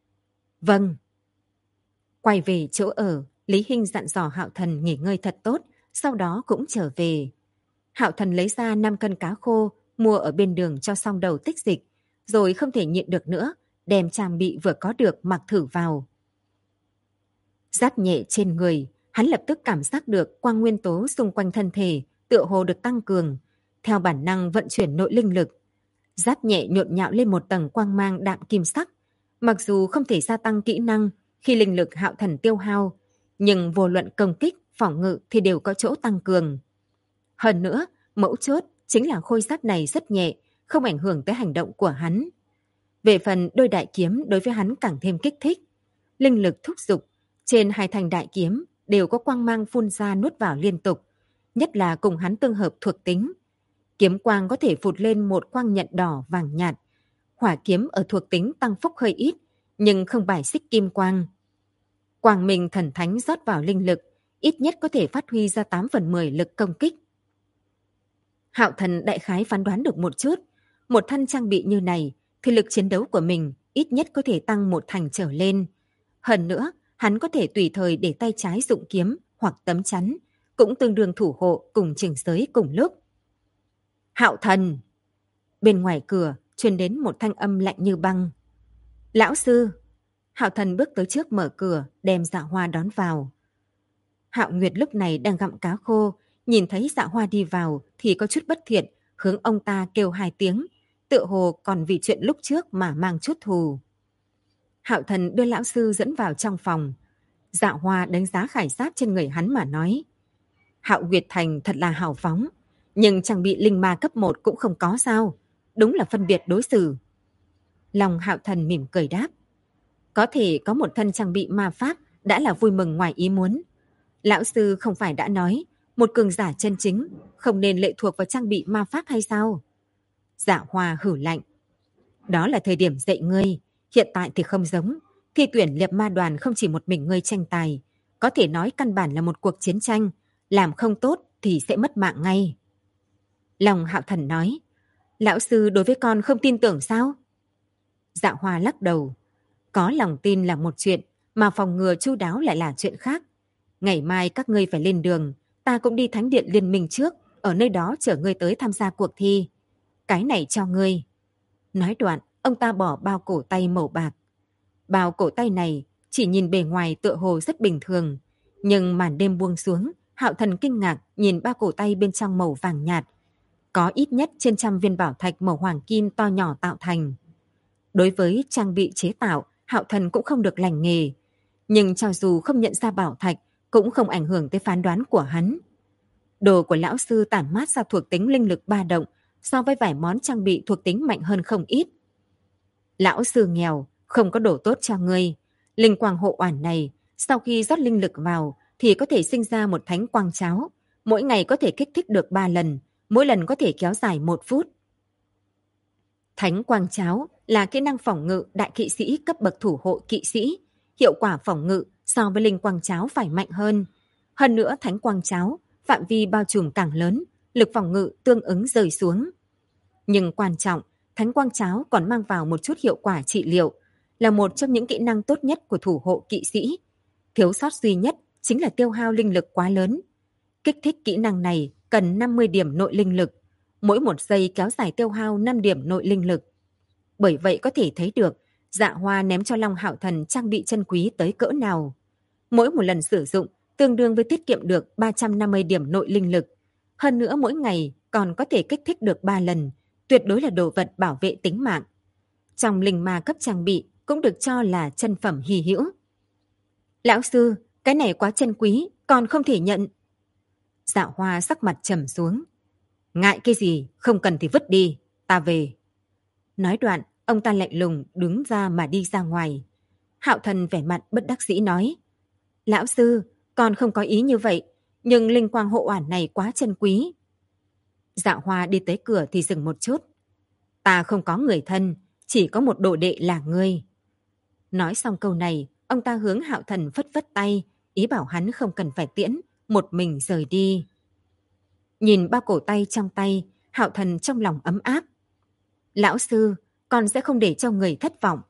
Vâng. Quay về chỗ ở, Lý Hinh dặn dò Hạo Thần nghỉ ngơi thật tốt, sau đó cũng trở về. Hạo Thần lấy ra 5 cân cá khô, mua ở bên đường cho xong đầu tích dịch, rồi không thể nhịn được nữa, đem trang bị vừa có được mặc thử vào. Giáp nhẹ trên người, hắn lập tức cảm giác được quang nguyên tố xung quanh thân thể tựa hồ được tăng cường, theo bản năng vận chuyển nội linh lực. Giáp nhẹ nhộn nhạo lên một tầng quang mang đạm kim sắc, mặc dù không thể gia tăng kỹ năng khi linh lực Hạo Thần tiêu hao, nhưng vô luận công kích, phòng ngự thì đều có chỗ tăng cường. Hơn nữa, mấu chốt chính là khôi giáp này rất nhẹ, không ảnh hưởng tới hành động của hắn. Về phần đôi đại kiếm đối với hắn càng thêm kích thích. Linh lực thúc giục, trên 2 thanh đại kiếm đều có quang mang phun ra nuốt vào liên tục, nhất là cùng hắn tương hợp thuộc tính. Kiếm quang có thể phụt lên một quang nhận đỏ vàng nhạt. Hỏa kiếm ở thuộc tính tăng phúc hơi ít, nhưng không bài xích kim quang. Quang minh thần thánh rót vào linh lực, ít nhất có thể phát huy ra 8/10 lực công kích. Hạo Thần đại khái phán đoán được một chút, một thân trang bị như này thì lực chiến đấu của mình ít nhất có thể tăng 1 thành trở lên. Hơn nữa, hắn có thể tùy thời để tay trái dụng kiếm hoặc tấm chắn, cũng tương đương thủ hộ cùng chỉnh giới cùng lúc. Hạo Thần! Bên ngoài cửa truyền đến một thanh âm lạnh như băng. Lão sư! Hạo Thần bước tới trước mở cửa, đem Dạ Hoa đón vào. Hạo Nguyệt lúc này đang gặm cá khô, nhìn thấy Dạ Hoa đi vào thì có chút bất thiện, hướng ông ta kêu 2 tiếng, tựa hồ còn vì chuyện lúc trước mà mang chút thù. Hạo Thần đưa lão sư dẫn vào trong phòng. Dạ Hoa đánh giá khải giáp trên người hắn mà nói. Hạo Nguyệt Thành thật là hào phóng, nhưng trang bị linh ma cấp 1 cũng không có sao. Đúng là phân biệt đối xử. Lòng Hạo Thần mỉm cười đáp. Có thể có một thân trang bị ma pháp đã là vui mừng ngoài ý muốn. Lão sư không phải đã nói một cường giả chân chính không nên lệ thuộc vào trang bị ma pháp hay sao? Dạ Hoa hử lạnh. Đó là thời điểm dạy ngươi, hiện tại thì không giống. Thi tuyển liệp ma đoàn không chỉ một mình ngươi tranh tài, có thể nói căn bản là một cuộc chiến tranh, làm không tốt thì sẽ mất mạng ngay. Lòng Hạo Thần nói, lão sư đối với con không tin tưởng sao? Dạ Hoa lắc đầu. Có lòng tin là một chuyện, mà phòng ngừa chu đáo lại là chuyện khác. Ngày mai các ngươi phải lên đường, ta cũng đi Thánh điện Liên minh trước, ở nơi đó chở ngươi tới tham gia cuộc thi. Cái này cho ngươi. Nói đoạn, ông ta bỏ bao cổ tay màu bạc. Bao cổ tay này chỉ nhìn bề ngoài tựa hồ rất bình thường, nhưng màn đêm buông xuống, Hạo Thần kinh ngạc nhìn bao cổ tay bên trong màu vàng nhạt. Có ít nhất trên 100 viên bảo thạch màu hoàng kim to nhỏ tạo thành. Đối với trang bị chế tạo, Hạo Thần cũng không được lành nghề. Nhưng cho dù không nhận ra bảo thạch, cũng không ảnh hưởng tới phán đoán của hắn. Đồ của lão sư tản mát ra thuộc tính linh lực ba động, so với vài món trang bị thuộc tính mạnh hơn không ít. Lão sư nghèo, không có đồ tốt cho ngươi. Linh quang hộ oản này, sau khi rót linh lực vào, thì có thể sinh ra một thánh quang cháo. Mỗi ngày có thể kích thích được 3 lần, mỗi lần có thể kéo dài 1 phút. Thánh quang cháo là kỹ năng phòng ngự đại kỵ sĩ cấp bậc thủ hộ kỵ sĩ. Hiệu quả phòng ngự so với linh quang cháo phải mạnh hơn. Hơn nữa thánh quang cháo, phạm vi bao trùm càng lớn, lực phòng ngự tương ứng rơi xuống. Nhưng quan trọng, thánh quang cháo còn mang vào một chút hiệu quả trị liệu, là một trong những kỹ năng tốt nhất của thủ hộ kỵ sĩ. Thiếu sót duy nhất chính là tiêu hao linh lực quá lớn. Kích thích kỹ năng này cần 50 điểm nội linh lực, mỗi 1 giây kéo dài tiêu hao 5 điểm nội linh lực. Bởi vậy có thể thấy được Dạ Hoa ném cho Long Hạo Thần trang bị chân quý tới cỡ nào. Mỗi một lần sử dụng tương đương với tiết kiệm được 350 điểm nội linh lực. Hơn nữa mỗi ngày còn có thể kích thích được 3 lần, tuyệt đối là đồ vật bảo vệ tính mạng. Trong linh ma cấp trang bị cũng được cho là chân phẩm hy hữu. Lão sư, cái này quá chân quý, còn không thể nhận. Dạ Hoa sắc mặt trầm xuống. Ngại cái gì, không cần thì vứt đi, ta về. Nói đoạn, ông ta lạnh lùng đứng ra mà đi ra ngoài. Hạo Thần vẻ mặt bất đắc dĩ nói. Lão sư, con không có ý như vậy, nhưng linh quang hộ oản này quá chân quý. Dạ Hoa đi tới cửa thì dừng một chút. Ta không có người thân, chỉ có một đồ đệ là ngươi. Nói xong câu này, ông ta hướng Hạo Thần phất phất tay, ý bảo hắn không cần phải tiễn, một mình rời đi. Nhìn ba cổ tay trong tay, Hạo Thần trong lòng ấm áp. Lão sư, con sẽ không để cho người thất vọng.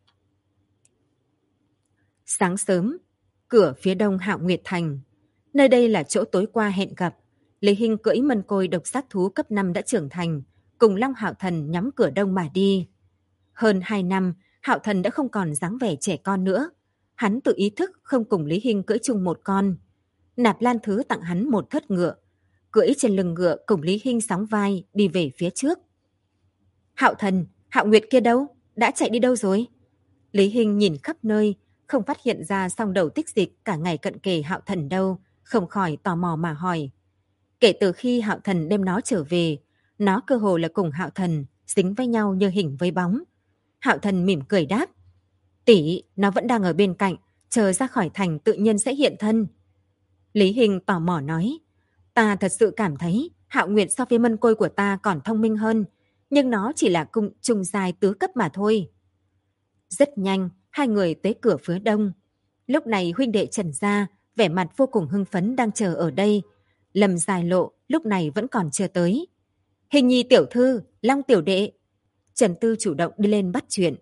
Sáng sớm, cửa phía đông Hạo Nguyệt Thành. Nơi đây là chỗ tối qua hẹn gặp. Lý Hinh cưỡi mân côi độc sát thú cấp 5 đã trưởng thành, cùng Long Hạo Thần nhắm cửa đông mà đi. Hơn 2 năm, Hạo Thần đã không còn dáng vẻ trẻ con nữa. Hắn tự ý thức không cùng Lý Hinh cưỡi chung một con. Nạp Lan Thứ tặng hắn một thất ngựa. Cưỡi trên lưng ngựa cùng Lý Hinh sóng vai đi về phía trước. Hạo Thần, Hạo Nguyệt kia đâu? Đã chạy đi đâu rồi? Lý Hinh nhìn khắp nơi, không phát hiện ra song đầu tích dịch cả ngày cận kề Hạo Thần đâu, không khỏi tò mò mà hỏi. Kể từ khi Hạo Thần đem nó trở về, nó cơ hồ là cùng Hạo Thần dính với nhau như hình với bóng. Hạo Thần mỉm cười đáp. Tỷ, nó vẫn đang ở bên cạnh, chờ ra khỏi thành tự nhiên sẽ hiện thân. Lý Hinh tò mò nói. Ta thật sự cảm thấy Hạo Nguyệt so với mân côi của ta còn thông minh hơn, nhưng nó chỉ là cung trùng dài tứ cấp mà thôi. Rất nhanh, hai người tới cửa phía đông. Lúc này huynh đệ Trần Gia vẻ mặt vô cùng hưng phấn đang chờ ở đây. Lâm Dài Lộ lúc này vẫn còn chưa tới. Hình nhi tiểu thư, Long tiểu đệ. Trần Tư chủ động đi lên bắt chuyện.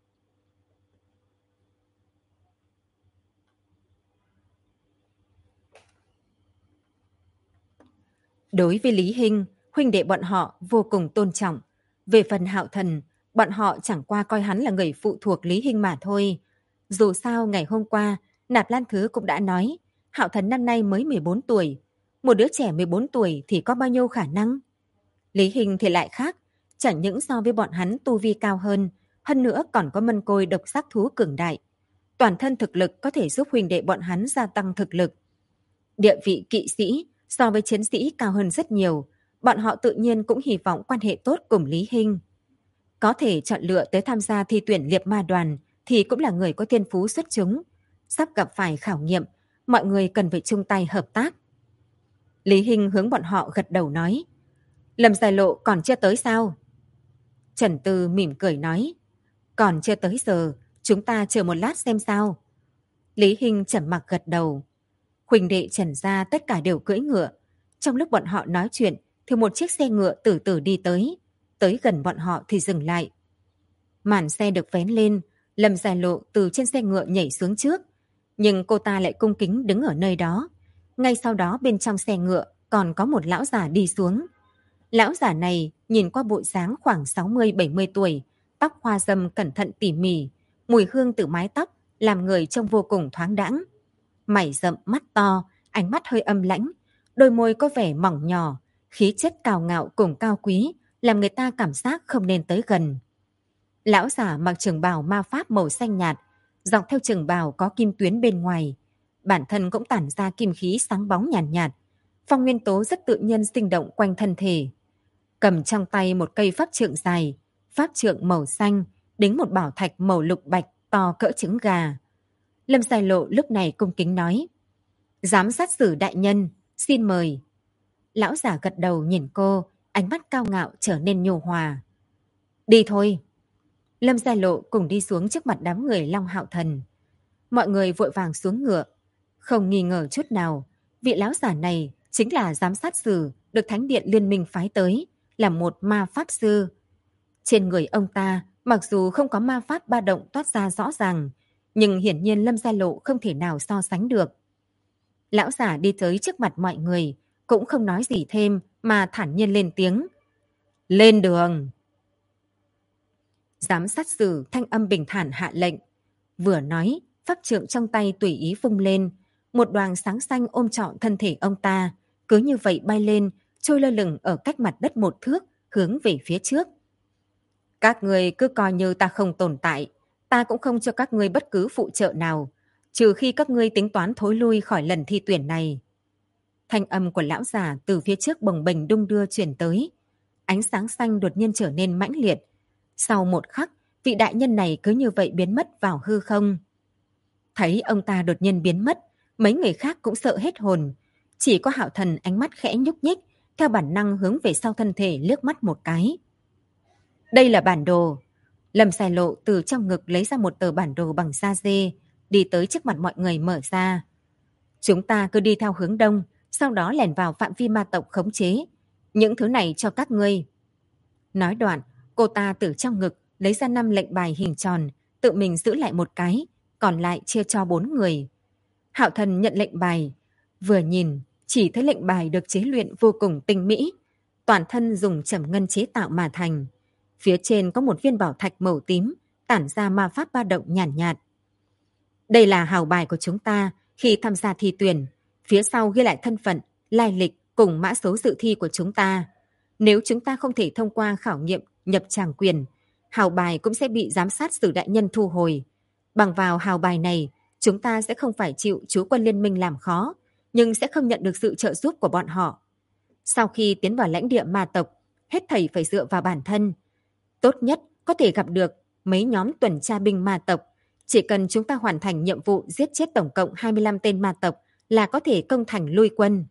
Đối với Lý Hinh, huynh đệ bọn họ vô cùng tôn trọng. Về phần Hạo Thần, bọn họ chẳng qua coi hắn là người phụ thuộc Lý Hinh mà thôi. Dù sao ngày hôm qua, Nạp Lan Thứ cũng đã nói, Hạo Thần năm nay mới 14 tuổi. Một đứa trẻ 14 tuổi thì có bao nhiêu khả năng? Lý Hinh thì lại khác, chẳng những so với bọn hắn tu vi cao hơn nữa còn có mân côi độc giác thú cường đại. Toàn thân thực lực có thể giúp huynh đệ bọn hắn gia tăng thực lực. Địa vị kỵ sĩ so với chiến sĩ cao hơn rất nhiều, bọn họ tự nhiên cũng hy vọng quan hệ tốt cùng Lý Hinh. Có thể chọn lựa tới tham gia thi tuyển liệp ma đoàn thì cũng là người có thiên phú xuất chúng. Sắp gặp phải khảo nghiệm, mọi người cần phải chung tay hợp tác. Lý Hinh hướng bọn họ gật đầu nói, Lâm Dài Lộ còn chưa tới sao? Trần Tư mỉm cười nói, còn chưa tới giờ, chúng ta chờ một lát xem sao. Lý Hinh trầm mặc gật đầu. Huỳnh đệ Trần gia tất cả đều cưỡi ngựa. Trong lúc bọn họ nói chuyện thì một chiếc xe ngựa từ từ đi tới gần bọn họ thì dừng lại. Màn xe được vén lên, Lâm Dài Lộ từ trên xe ngựa nhảy xuống trước, nhưng cô ta lại cung kính đứng ở nơi đó. Ngay sau đó bên trong xe ngựa còn có một lão già đi xuống. Lão già này nhìn qua bộ dáng khoảng 60-70 tuổi, tóc hoa râm cẩn thận tỉ mỉ, mùi hương từ mái tóc làm người trông vô cùng thoáng đãng. Mày rậm mắt to, ánh mắt hơi âm lãnh, đôi môi có vẻ mỏng nhỏ, khí chất cao ngạo cùng cao quý, làm người ta cảm giác không nên tới gần. Lão giả mặc trường bào ma pháp màu xanh nhạt, dọc theo trường bào có kim tuyến bên ngoài, bản thân cũng tản ra kim khí sáng bóng nhàn nhạt, phong nguyên tố rất tự nhiên sinh động quanh thân thể. Cầm trong tay một cây pháp trượng dài, pháp trượng màu xanh, đính một bảo thạch màu lục bạch to cỡ trứng gà. Lâm Dài Lộ lúc này cung kính nói, giám sát sử đại nhân, xin mời. Lão giả gật đầu nhìn cô, ánh mắt cao ngạo trở nên nhu hòa. Đi thôi. Lâm Dài Lộ cùng đi xuống trước mặt đám người Long Hạo Thần. Mọi người vội vàng xuống ngựa. Không nghi ngờ chút nào, vị lão giả này chính là giám sát sử được Thánh điện Liên minh phái tới, là một ma pháp sư. Trên người ông ta, mặc dù không có ma pháp ba động toát ra rõ ràng, nhưng hiển nhiên Lâm Gia Lộ không thể nào so sánh được. Lão giả đi tới trước mặt mọi người, cũng không nói gì thêm mà thản nhiên lên tiếng. Lên đường! Giám sát sử thanh âm bình thản hạ lệnh. Vừa nói, pháp trượng trong tay tùy ý vung lên, một đoàn sáng xanh ôm trọn thân thể ông ta, cứ như vậy bay lên, trôi lơ lửng ở cách mặt đất một thước, hướng về phía trước. Các người cứ coi như ta không tồn tại, ta cũng không cho các ngươi bất cứ phụ trợ nào, trừ khi các ngươi tính toán thối lui khỏi lần thi tuyển này. Thanh âm của lão già từ phía trước bồng bềnh đung đưa truyền tới. Ánh sáng xanh đột nhiên trở nên mãnh liệt. Sau một khắc, vị đại nhân này cứ như vậy biến mất vào hư không. Thấy ông ta đột nhiên biến mất, mấy người khác cũng sợ hết hồn. Chỉ có Hạo Thần ánh mắt khẽ nhúc nhích, theo bản năng hướng về sau thân thể liếc mắt một cái. Đây là bản đồ. Lâm Dài Lộ từ trong ngực lấy ra một tờ bản đồ bằng da dê, đi tới trước mặt mọi người mở ra. Chúng ta cứ đi theo hướng đông, sau đó lẻn vào phạm vi ma tộc khống chế. Những thứ này cho các ngươi. Nói đoạn, cô ta từ trong ngực lấy ra 5 lệnh bài hình tròn, tự mình giữ lại một cái, còn lại chia cho 4 người. Hạo Thần nhận lệnh bài, vừa nhìn chỉ thấy lệnh bài được chế luyện vô cùng tinh mỹ, toàn thân dùng trầm ngân chế tạo mà thành. Phía trên có một viên bảo thạch màu tím, tản ra ma pháp ba động nhàn nhạt. Đây là hào bài của chúng ta khi tham gia thi tuyển, phía sau ghi lại thân phận, lai lịch cùng mã số dự thi của chúng ta. Nếu chúng ta không thể thông qua khảo nghiệm nhập tràng quyền, hào bài cũng sẽ bị giám sát sử đại nhân thu hồi. Bằng vào hào bài này, chúng ta sẽ không phải chịu chú quân liên minh làm khó, nhưng sẽ không nhận được sự trợ giúp của bọn họ. Sau khi tiến vào lãnh địa ma tộc, hết thảy phải dựa vào bản thân. Tốt nhất có thể gặp được mấy nhóm tuần tra binh ma tộc. Chỉ cần chúng ta hoàn thành nhiệm vụ giết chết tổng cộng 25 tên ma tộc là có thể công thành lui quân.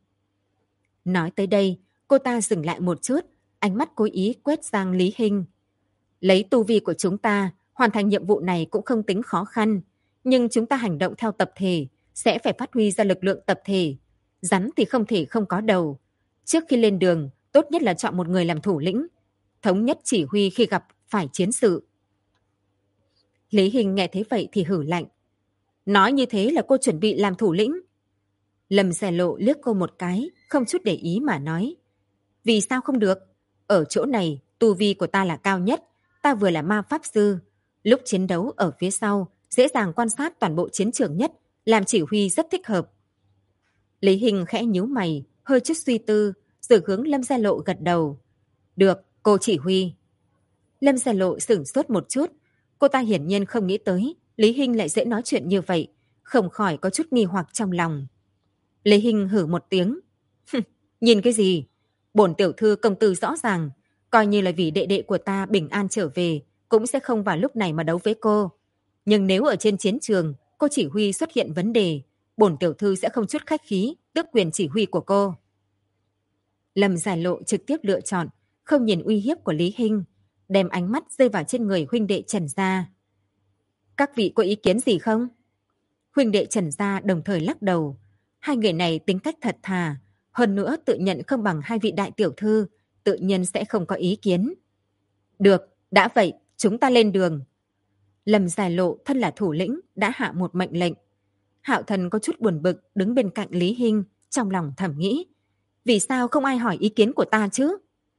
Nói tới đây, cô ta dừng lại một chút, ánh mắt cố ý quét sang Lý Hinh. Lấy tu vi của chúng ta, hoàn thành nhiệm vụ này cũng không tính khó khăn, nhưng chúng ta hành động theo tập thể, sẽ phải phát huy ra lực lượng tập thể. Rắn thì không thể không có đầu. Trước khi lên đường, tốt nhất là chọn một người làm thủ lĩnh, thống nhất chỉ huy khi gặp phải chiến sự. Lý Hình nghe thế vậy thì hử lạnh. Nói như thế là cô chuẩn bị làm thủ lĩnh. Lâm Gia Lộ liếc cô một cái, không chút để ý mà nói. Vì sao không được? Ở chỗ này, tu vi của ta là cao nhất. Ta vừa là ma pháp sư. Lúc chiến đấu ở phía sau, dễ dàng quan sát toàn bộ chiến trường nhất, làm chỉ huy rất thích hợp. Lý Hình khẽ nhíu mày, hơi chút suy tư, rồi hướng Lâm Gia Lộ gật đầu. Được, cô chỉ huy. Lâm Gia Lộ sửng sốt một chút. Cô ta hiển nhiên không nghĩ tới Lý Hình lại dễ nói chuyện như vậy, không khỏi có chút nghi hoặc trong lòng. Lý Hình hử một tiếng. Nhìn cái gì? Bổn tiểu thư công tư rõ ràng, coi như là vì đệ đệ của ta bình an trở về, cũng sẽ không vào lúc này mà đấu với cô. Nhưng nếu ở trên chiến trường, cô chỉ huy xuất hiện vấn đề, bổn tiểu thư sẽ không chút khách khí, tước quyền chỉ huy của cô. Lâm Gia Lộ trực tiếp lựa chọn, không nhìn uy hiếp của Lý Hinh, đem ánh mắt rơi vào trên người huynh đệ Trần Gia. Các vị có ý kiến gì không? Huynh đệ Trần Gia đồng thời lắc đầu. Hai người này tính cách thật thà, hơn nữa tự nhận không bằng hai vị đại tiểu thư, tự nhiên sẽ không có ý kiến. Được, đã vậy, chúng ta lên đường. Lâm Gia Lộ thân là thủ lĩnh đã hạ một mệnh lệnh. Hạo Thần có chút buồn bực đứng bên cạnh Lý Hinh, trong lòng thầm nghĩ. Vì sao không ai hỏi ý kiến của ta chứ?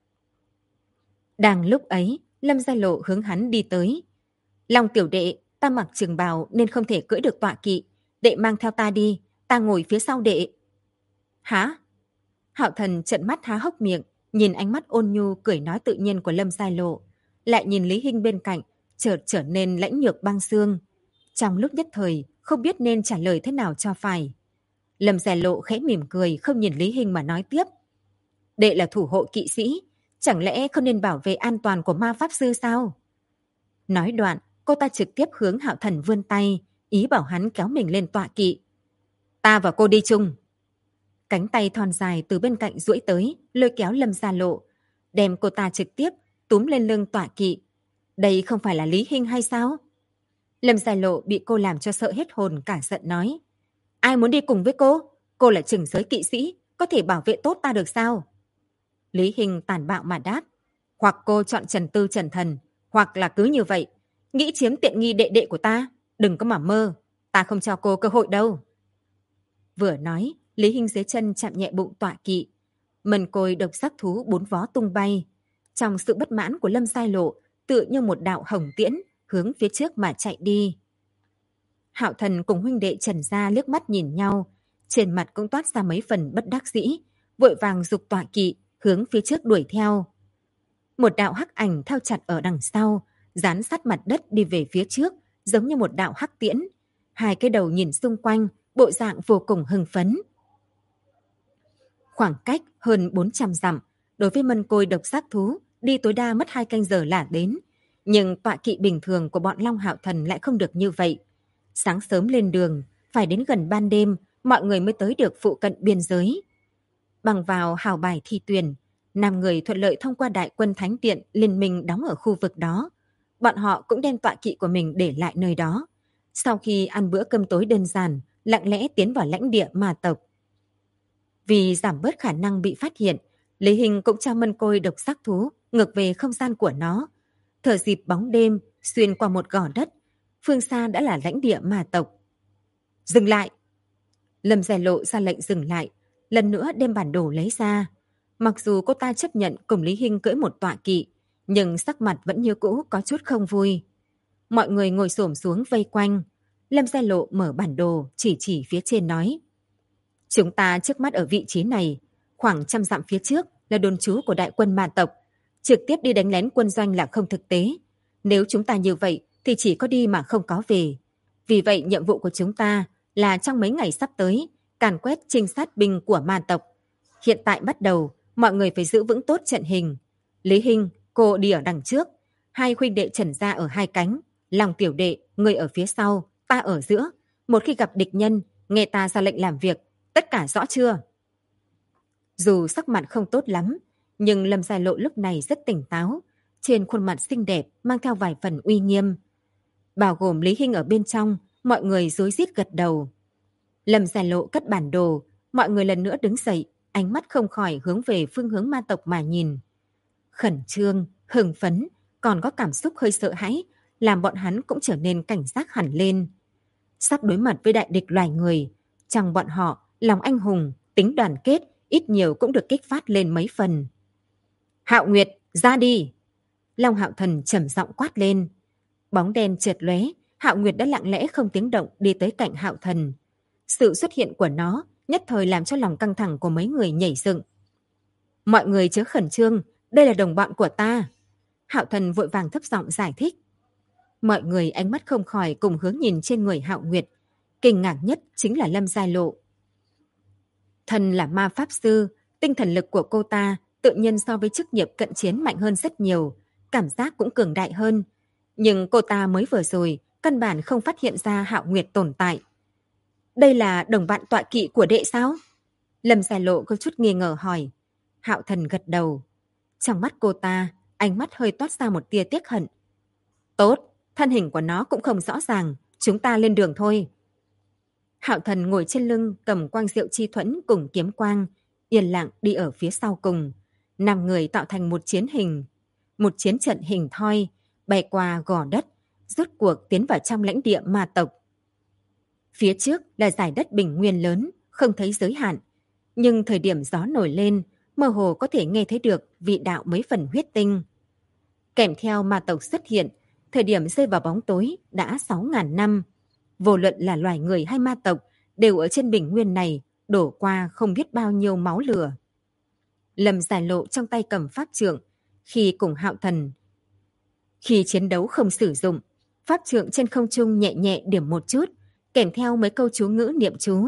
Đang lúc ấy, Lâm Gia Lộ hướng hắn đi tới. Long tiểu đệ, ta mặc trường bào nên không thể cưỡi được tọa kỵ. Đệ mang theo ta đi, ta ngồi phía sau đệ. Hả? Hạo Thần trợn mắt há hốc miệng, nhìn ánh mắt ôn nhu cười nói tự nhiên của Lâm Gia Lộ. Lại nhìn Lý Hinh bên cạnh, chợt trở nên lãnh nhược băng xương. Trong lúc nhất thời, không biết nên trả lời thế nào cho phải. Lâm Gia Lộ khẽ mỉm cười, không nhìn Lý Hinh mà nói tiếp. Đệ là thủ hộ kỵ sĩ, chẳng lẽ không nên bảo vệ an toàn của ma pháp sư sao? Nói đoạn, cô ta trực tiếp hướng Hạo Thần vươn tay, ý bảo hắn kéo mình lên tọa kỵ. Ta và cô đi chung. Cánh tay thon dài từ bên cạnh duỗi tới, lôi kéo Lâm Gia Lộ, đem cô ta trực tiếp túm lên lưng tọa kỵ. Đây không phải là Lý Hinh hay sao? Lâm Gia Lộ bị cô làm cho sợ hết hồn, cả giận nói. Ai muốn đi cùng với cô? Cô là trừng giới kỵ sĩ, có thể bảo vệ tốt ta được sao? Lý Hinh tàn bạo mà đáp. Hoặc cô chọn Trần Tư Trần Thần, hoặc là cứ như vậy. Nghĩ chiếm tiện nghi đệ đệ của ta, đừng có mà mơ. Ta không cho cô cơ hội đâu. Vừa nói, Lý Hinh dưới chân chạm nhẹ bụng tọa kỵ. Mần côi độc giác thú bốn vó tung bay. Trong sự bất mãn của Lâm Gia Lộ, tựa như một đạo hồng tiễn, hướng phía trước mà chạy đi. Hạo Thần cùng huynh đệ Trần Gia liếc mắt nhìn nhau, trên mặt cũng toát ra mấy phần bất đắc dĩ, vội vàng giục tọa kỵ, hướng phía trước đuổi theo. Một đạo hắc ảnh theo chặt ở đằng sau, dán sát mặt đất đi về phía trước, giống như một đạo hắc tiễn. Hai cái đầu nhìn xung quanh, bộ dạng vô cùng hưng phấn. Khoảng cách hơn 400 dặm, đối với mân côi độc giác thú, đi tối đa mất 2 canh giờ là đến. Nhưng tọa kỵ bình thường của bọn Long Hạo Thần lại không được như vậy. Sáng sớm lên đường, phải đến gần ban đêm, mọi người mới tới được phụ cận biên giới. Bằng vào hào bài thi tuyển, 5 người thuận lợi thông qua đại quân Thánh Điện liên minh đóng ở khu vực đó. Bọn họ cũng đem tọa kỵ của mình để lại nơi đó. Sau khi ăn bữa cơm tối đơn giản, lặng lẽ tiến vào lãnh địa ma tộc. Vì giảm bớt khả năng bị phát hiện, Lý Hình cũng cho mân côi độc giác thú ngược về không gian của nó. Thở dịp bóng đêm, xuyên qua một gò đất, phương xa đã là lãnh địa ma tộc. Dừng lại! Lâm Gia Lộ ra lệnh dừng lại, lần nữa đem bản đồ lấy ra. Mặc dù cô ta chấp nhận cùng Lý Hinh cưỡi một tọa kỵ, nhưng sắc mặt vẫn như cũ có chút không vui. Mọi người ngồi xổm xuống vây quanh. Lâm Gia Lộ mở bản đồ, chỉ phía trên nói. Chúng ta trước mắt ở vị trí này, khoảng 100 dặm phía trước là đồn trú của đại quân ma tộc. Trực tiếp đi đánh lén quân doanh là không thực tế. Nếu chúng ta như vậy thì chỉ có đi mà không có về. Vì vậy nhiệm vụ của chúng ta là trong mấy ngày sắp tới càn quét trinh sát binh của ma tộc. Hiện tại bắt đầu, mọi người phải giữ vững tốt trận hình. Lý Hinh, cô đi ở đằng trước. Hai huynh đệ Trần Gia ở hai cánh. Lòng tiểu đệ, người ở phía sau, ta ở giữa. Một khi gặp địch nhân, nghe ta ra lệnh làm việc. Tất cả rõ chưa? Dù sắc mặt không tốt lắm, nhưng Lâm Gia Lộ lúc này rất tỉnh táo. Trên khuôn mặt xinh đẹp mang theo vài phần uy nghiêm. Bao gồm Lý Hinh ở bên trong, mọi người rối rít gật đầu. Lâm Gia Lộ cất bản đồ, mọi người lần nữa đứng dậy, ánh mắt không khỏi hướng về phương hướng ma tộc mà nhìn. Khẩn trương, hưng phấn, còn có cảm xúc hơi sợ hãi, làm bọn hắn cũng trở nên cảnh giác hẳn lên. Sắp đối mặt với đại địch loài người, trong bọn họ, lòng anh hùng, tính đoàn kết, ít nhiều cũng được kích phát lên mấy phần. Hạo Nguyệt, ra đi! Long Hạo Thần trầm giọng quát lên. Bóng đen chợt lóe, Hạo Nguyệt đã lặng lẽ không tiếng động đi tới cạnh Hạo Thần. Sự xuất hiện của nó nhất thời làm cho lòng căng thẳng của mấy người nhảy dựng. Mọi người chớ khẩn trương, đây là đồng bọn của ta. Hạo Thần vội vàng thấp giọng giải thích. Mọi người ánh mắt không khỏi cùng hướng nhìn trên người Hạo Nguyệt. Kinh ngạc nhất chính là Lâm Giai Lộ. Thần là ma pháp sư, tinh thần lực của cô ta tự nhiên so với chức nghiệp cận chiến mạnh hơn rất nhiều, cảm giác cũng cường đại hơn. Nhưng cô ta mới vừa rồi căn bản không phát hiện ra Hạo Nguyệt tồn tại. Đây là đồng bạn tọa kỵ của đệ sao? Lâm Giai Lộ có chút nghi ngờ hỏi. Hạo Thần gật đầu. Trong mắt cô ta, ánh mắt hơi toát ra một tia tiếc hận. Tốt, thân hình của nó cũng không rõ ràng, chúng ta lên đường thôi. Hạo Thần ngồi trên lưng cầm quang diệu chi thuẫn cùng kiếm quang, yên lặng đi ở phía sau cùng. 5 người tạo thành một chiến hình, một chiến trận hình thoi, bay qua gò đất, rốt cuộc tiến vào trong lãnh địa ma tộc. Phía trước là dải đất bình nguyên lớn, không thấy giới hạn. Nhưng thời điểm gió nổi lên, mơ hồ có thể nghe thấy được vị đạo mấy phần huyết tinh. Kèm theo ma tộc xuất hiện, thời điểm rơi vào bóng tối đã 6.000 năm. Vô luận là loài người hay ma tộc, đều ở trên bình nguyên này đổ qua không biết bao nhiêu máu lửa. Lâm Giai Lộ trong tay cầm pháp trượng, khi cùng Hạo Thần. Khi chiến đấu không sử dụng, pháp trượng trên không trung nhẹ nhẹ điểm một chút, kèm theo mấy câu chú ngữ niệm chú.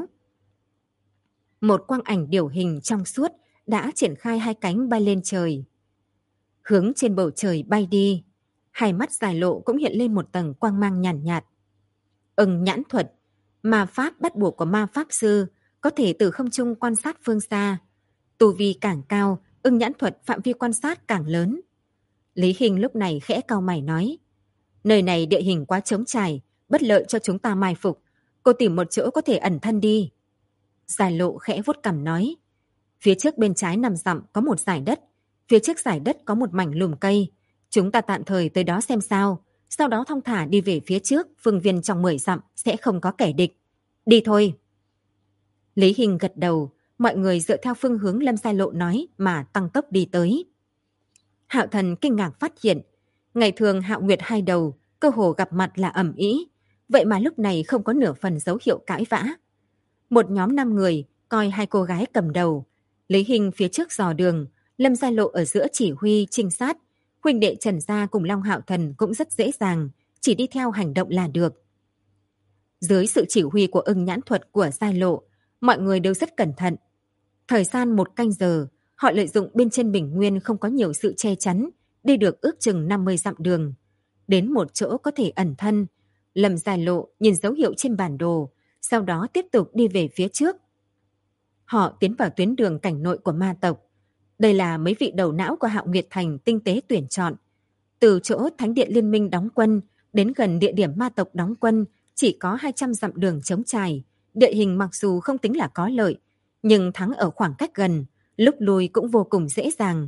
Một quang ảnh điểu hình trong suốt đã triển khai 2 cánh bay lên trời. Hướng trên bầu trời bay đi, hai mắt Giai Lộ cũng hiện lên một tầng quang mang nhàn nhạt. Ưng nhãn thuật, ma pháp bắt buộc của ma pháp sư, có thể từ không trung quan sát phương xa. Tu vi càng cao, ưng nhãn thuật phạm vi quan sát càng lớn. Lý Hình lúc này khẽ cau mày nói, nơi này địa hình quá trống trải, bất lợi cho chúng ta mai phục. Cô tìm một chỗ có thể ẩn thân đi. Giai Lộ khẽ vuốt cằm nói, phía trước bên trái 5 dặm có một dải đất, phía trước dải đất có một mảnh lùm cây. Chúng ta tạm thời tới đó xem sao, sau đó thong thả đi về phía trước, phương viên trong 10 dặm sẽ không có kẻ địch. Đi thôi. Lý Hình gật đầu, mọi người dựa theo phương hướng Lâm Giai Lộ nói mà tăng tốc đi tới. Hạo Thần kinh ngạc phát hiện, ngày thường Hạo Nguyệt hai đầu, cơ hồ gặp mặt là ầm ĩ, vậy mà lúc này không có nửa phần dấu hiệu cãi vã. Một nhóm 5 người coi 2 cô gái cầm đầu, Lý Hình phía trước dò đường, Lâm Giai Lộ ở giữa chỉ huy trinh sát, huynh đệ Trần Gia cùng Long Hạo Thần cũng rất dễ dàng, chỉ đi theo hành động là được. Dưới sự chỉ huy của ưng nhãn thuật của Giai Lộ, mọi người đều rất cẩn thận. Thời gian 1 canh giờ, họ lợi dụng bên trên bình nguyên không có nhiều sự che chắn, đi được ước chừng 50 dặm đường. Đến một chỗ có thể ẩn thân, Lâm Giai Lộ nhìn dấu hiệu trên bản đồ, sau đó tiếp tục đi về phía trước. Họ tiến vào tuyến đường cảnh nội của ma tộc. Đây là mấy vị đầu não của Hạo Nguyệt Thành tinh tế tuyển chọn. Từ chỗ Thánh điện Liên minh đóng quân đến gần địa điểm ma tộc đóng quân chỉ có 200 dặm đường trống trải. Địa hình mặc dù không tính là có lợi, nhưng thắng ở khoảng cách gần, lúc lui cũng vô cùng dễ dàng.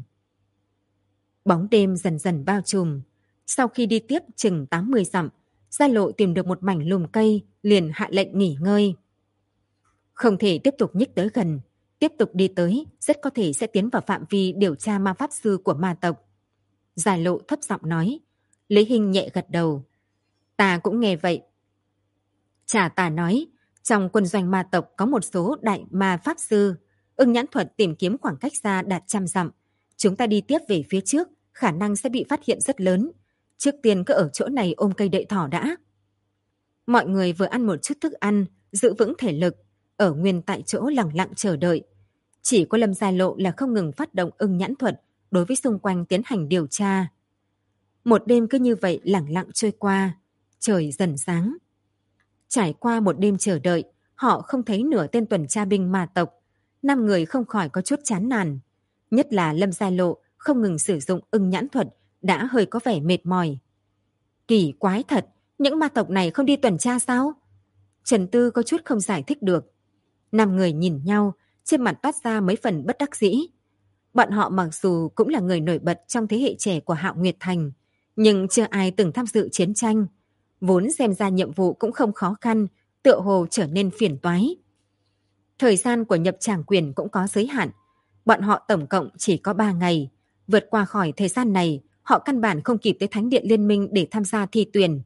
Bóng đêm dần dần bao trùm. Sau khi đi tiếp chừng 80 dặm, Giai Lộ tìm được một mảnh lùm cây, liền hạ lệnh nghỉ ngơi. Không thể tiếp tục nhích tới gần, tiếp tục đi tới rất có thể sẽ tiến vào phạm vi điều tra ma pháp sư của ma tộc. Giai Lộ thấp giọng nói. Lý Hình nhẹ gật đầu. Ta cũng nghe vậy. Chả ta nói, trong quân doanh ma tộc có một số đại ma pháp sư, ưng nhãn thuật tìm kiếm khoảng cách xa đạt 100 dặm. Chúng ta đi tiếp về phía trước, khả năng sẽ bị phát hiện rất lớn. Trước tiên cứ ở chỗ này ôm cây đậy thỏ đã. Mọi người vừa ăn một chút thức ăn, giữ vững thể lực, ở nguyên tại chỗ lặng lặng chờ đợi. Chỉ có Lâm Giai Lộ là không ngừng phát động ưng nhãn thuật đối với xung quanh tiến hành điều tra. Một đêm cứ như vậy lặng lặng trôi qua, trời dần sáng. Trải qua một đêm chờ đợi, họ không thấy nửa tên tuần tra binh ma tộc. 5 người không khỏi có chút chán nản. Nhất là Lâm Giai Lộ không ngừng sử dụng ưng nhãn thuật đã hơi có vẻ mệt mỏi. Kỳ quái thật, những ma tộc này không đi tuần tra sao? Trần Tư có chút không giải thích được. 5 người nhìn nhau, trên mặt toát ra mấy phần bất đắc dĩ. Bọn họ mặc dù cũng là người nổi bật trong thế hệ trẻ của Hạo Nguyệt Thành, nhưng chưa ai từng tham dự chiến tranh. Vốn xem ra nhiệm vụ cũng không khó khăn, tựa hồ trở nên phiền toái. Thời gian của nhập tràng quyền cũng có giới hạn. Bọn họ tổng cộng chỉ có 3 ngày. Vượt qua khỏi thời gian này, họ căn bản không kịp tới Thánh điện Liên minh để tham gia thi tuyển.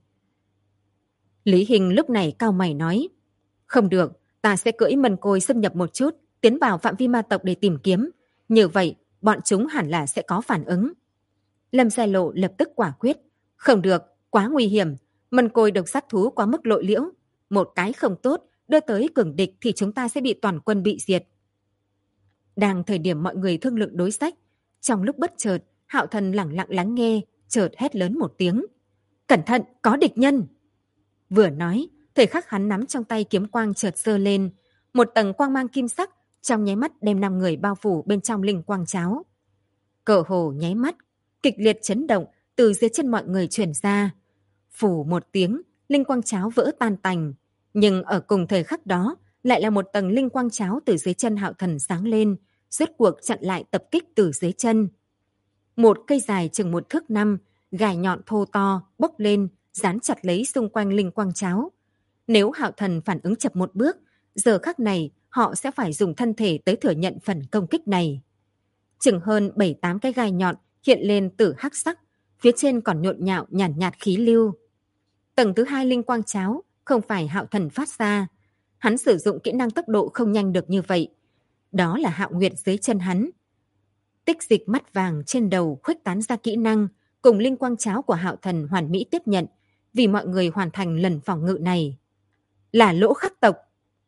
Lý Hình lúc này cau mày nói, không được, ta sẽ cưỡi mân côi xâm nhập một chút, tiến vào phạm vi ma tộc để tìm kiếm. Như vậy, bọn chúng hẳn là sẽ có phản ứng. Lâm Gia Lộ lập tức quả quyết, không được, quá nguy hiểm, mân côi độc sát thú quá mức lộ liễu. Một cái không tốt, đưa tới cường địch thì chúng ta sẽ bị toàn quân bị diệt. Đang thời điểm mọi người thương lượng đối sách, trong lúc bất chợt, Hạo Thần lẳng lặng lắng nghe, chợt hét lớn một tiếng. Cẩn thận, có địch nhân! Vừa nói, thời khắc hắn nắm trong tay kiếm quang chợt giơ lên, một tầng quang mang kim sắc trong nháy mắt đem 5 người bao phủ bên trong linh quang cháo. Cờ hồ nháy mắt, kịch liệt chấn động từ dưới chân mọi người truyền ra. Phủ một tiếng, linh quang cháo vỡ tan tành, nhưng ở cùng thời khắc đó lại là một tầng linh quang cháo từ dưới chân Hạo Thần sáng lên, rốt cuộc chặn lại tập kích từ dưới chân. Một cây dài chừng 1 thước 5, gài nhọn thô to bốc lên, dán chặt lấy xung quanh linh quang cháo. Nếu Hạo Thần phản ứng chậm một bước, giờ khắc này họ sẽ phải dùng thân thể tới thừa nhận phần công kích này. Chừng hơn 7-8 cái gai nhọn hiện lên tử hắc sắc, phía trên còn nhộn nhạo nhàn nhạt khí lưu. Tầng thứ 2 linh quang cháo không phải Hạo Thần phát ra, hắn sử dụng kỹ năng tốc độ không nhanh được như vậy. Đó là Hạo Nguyệt dưới chân hắn. Tích dịch mắt vàng trên đầu khuếch tán ra kỹ năng, cùng linh quang cháo của Hạo Thần hoàn mỹ tiếp nhận, vì mọi người hoàn thành lần phòng ngự này. Là Lỗ Khắc tộc.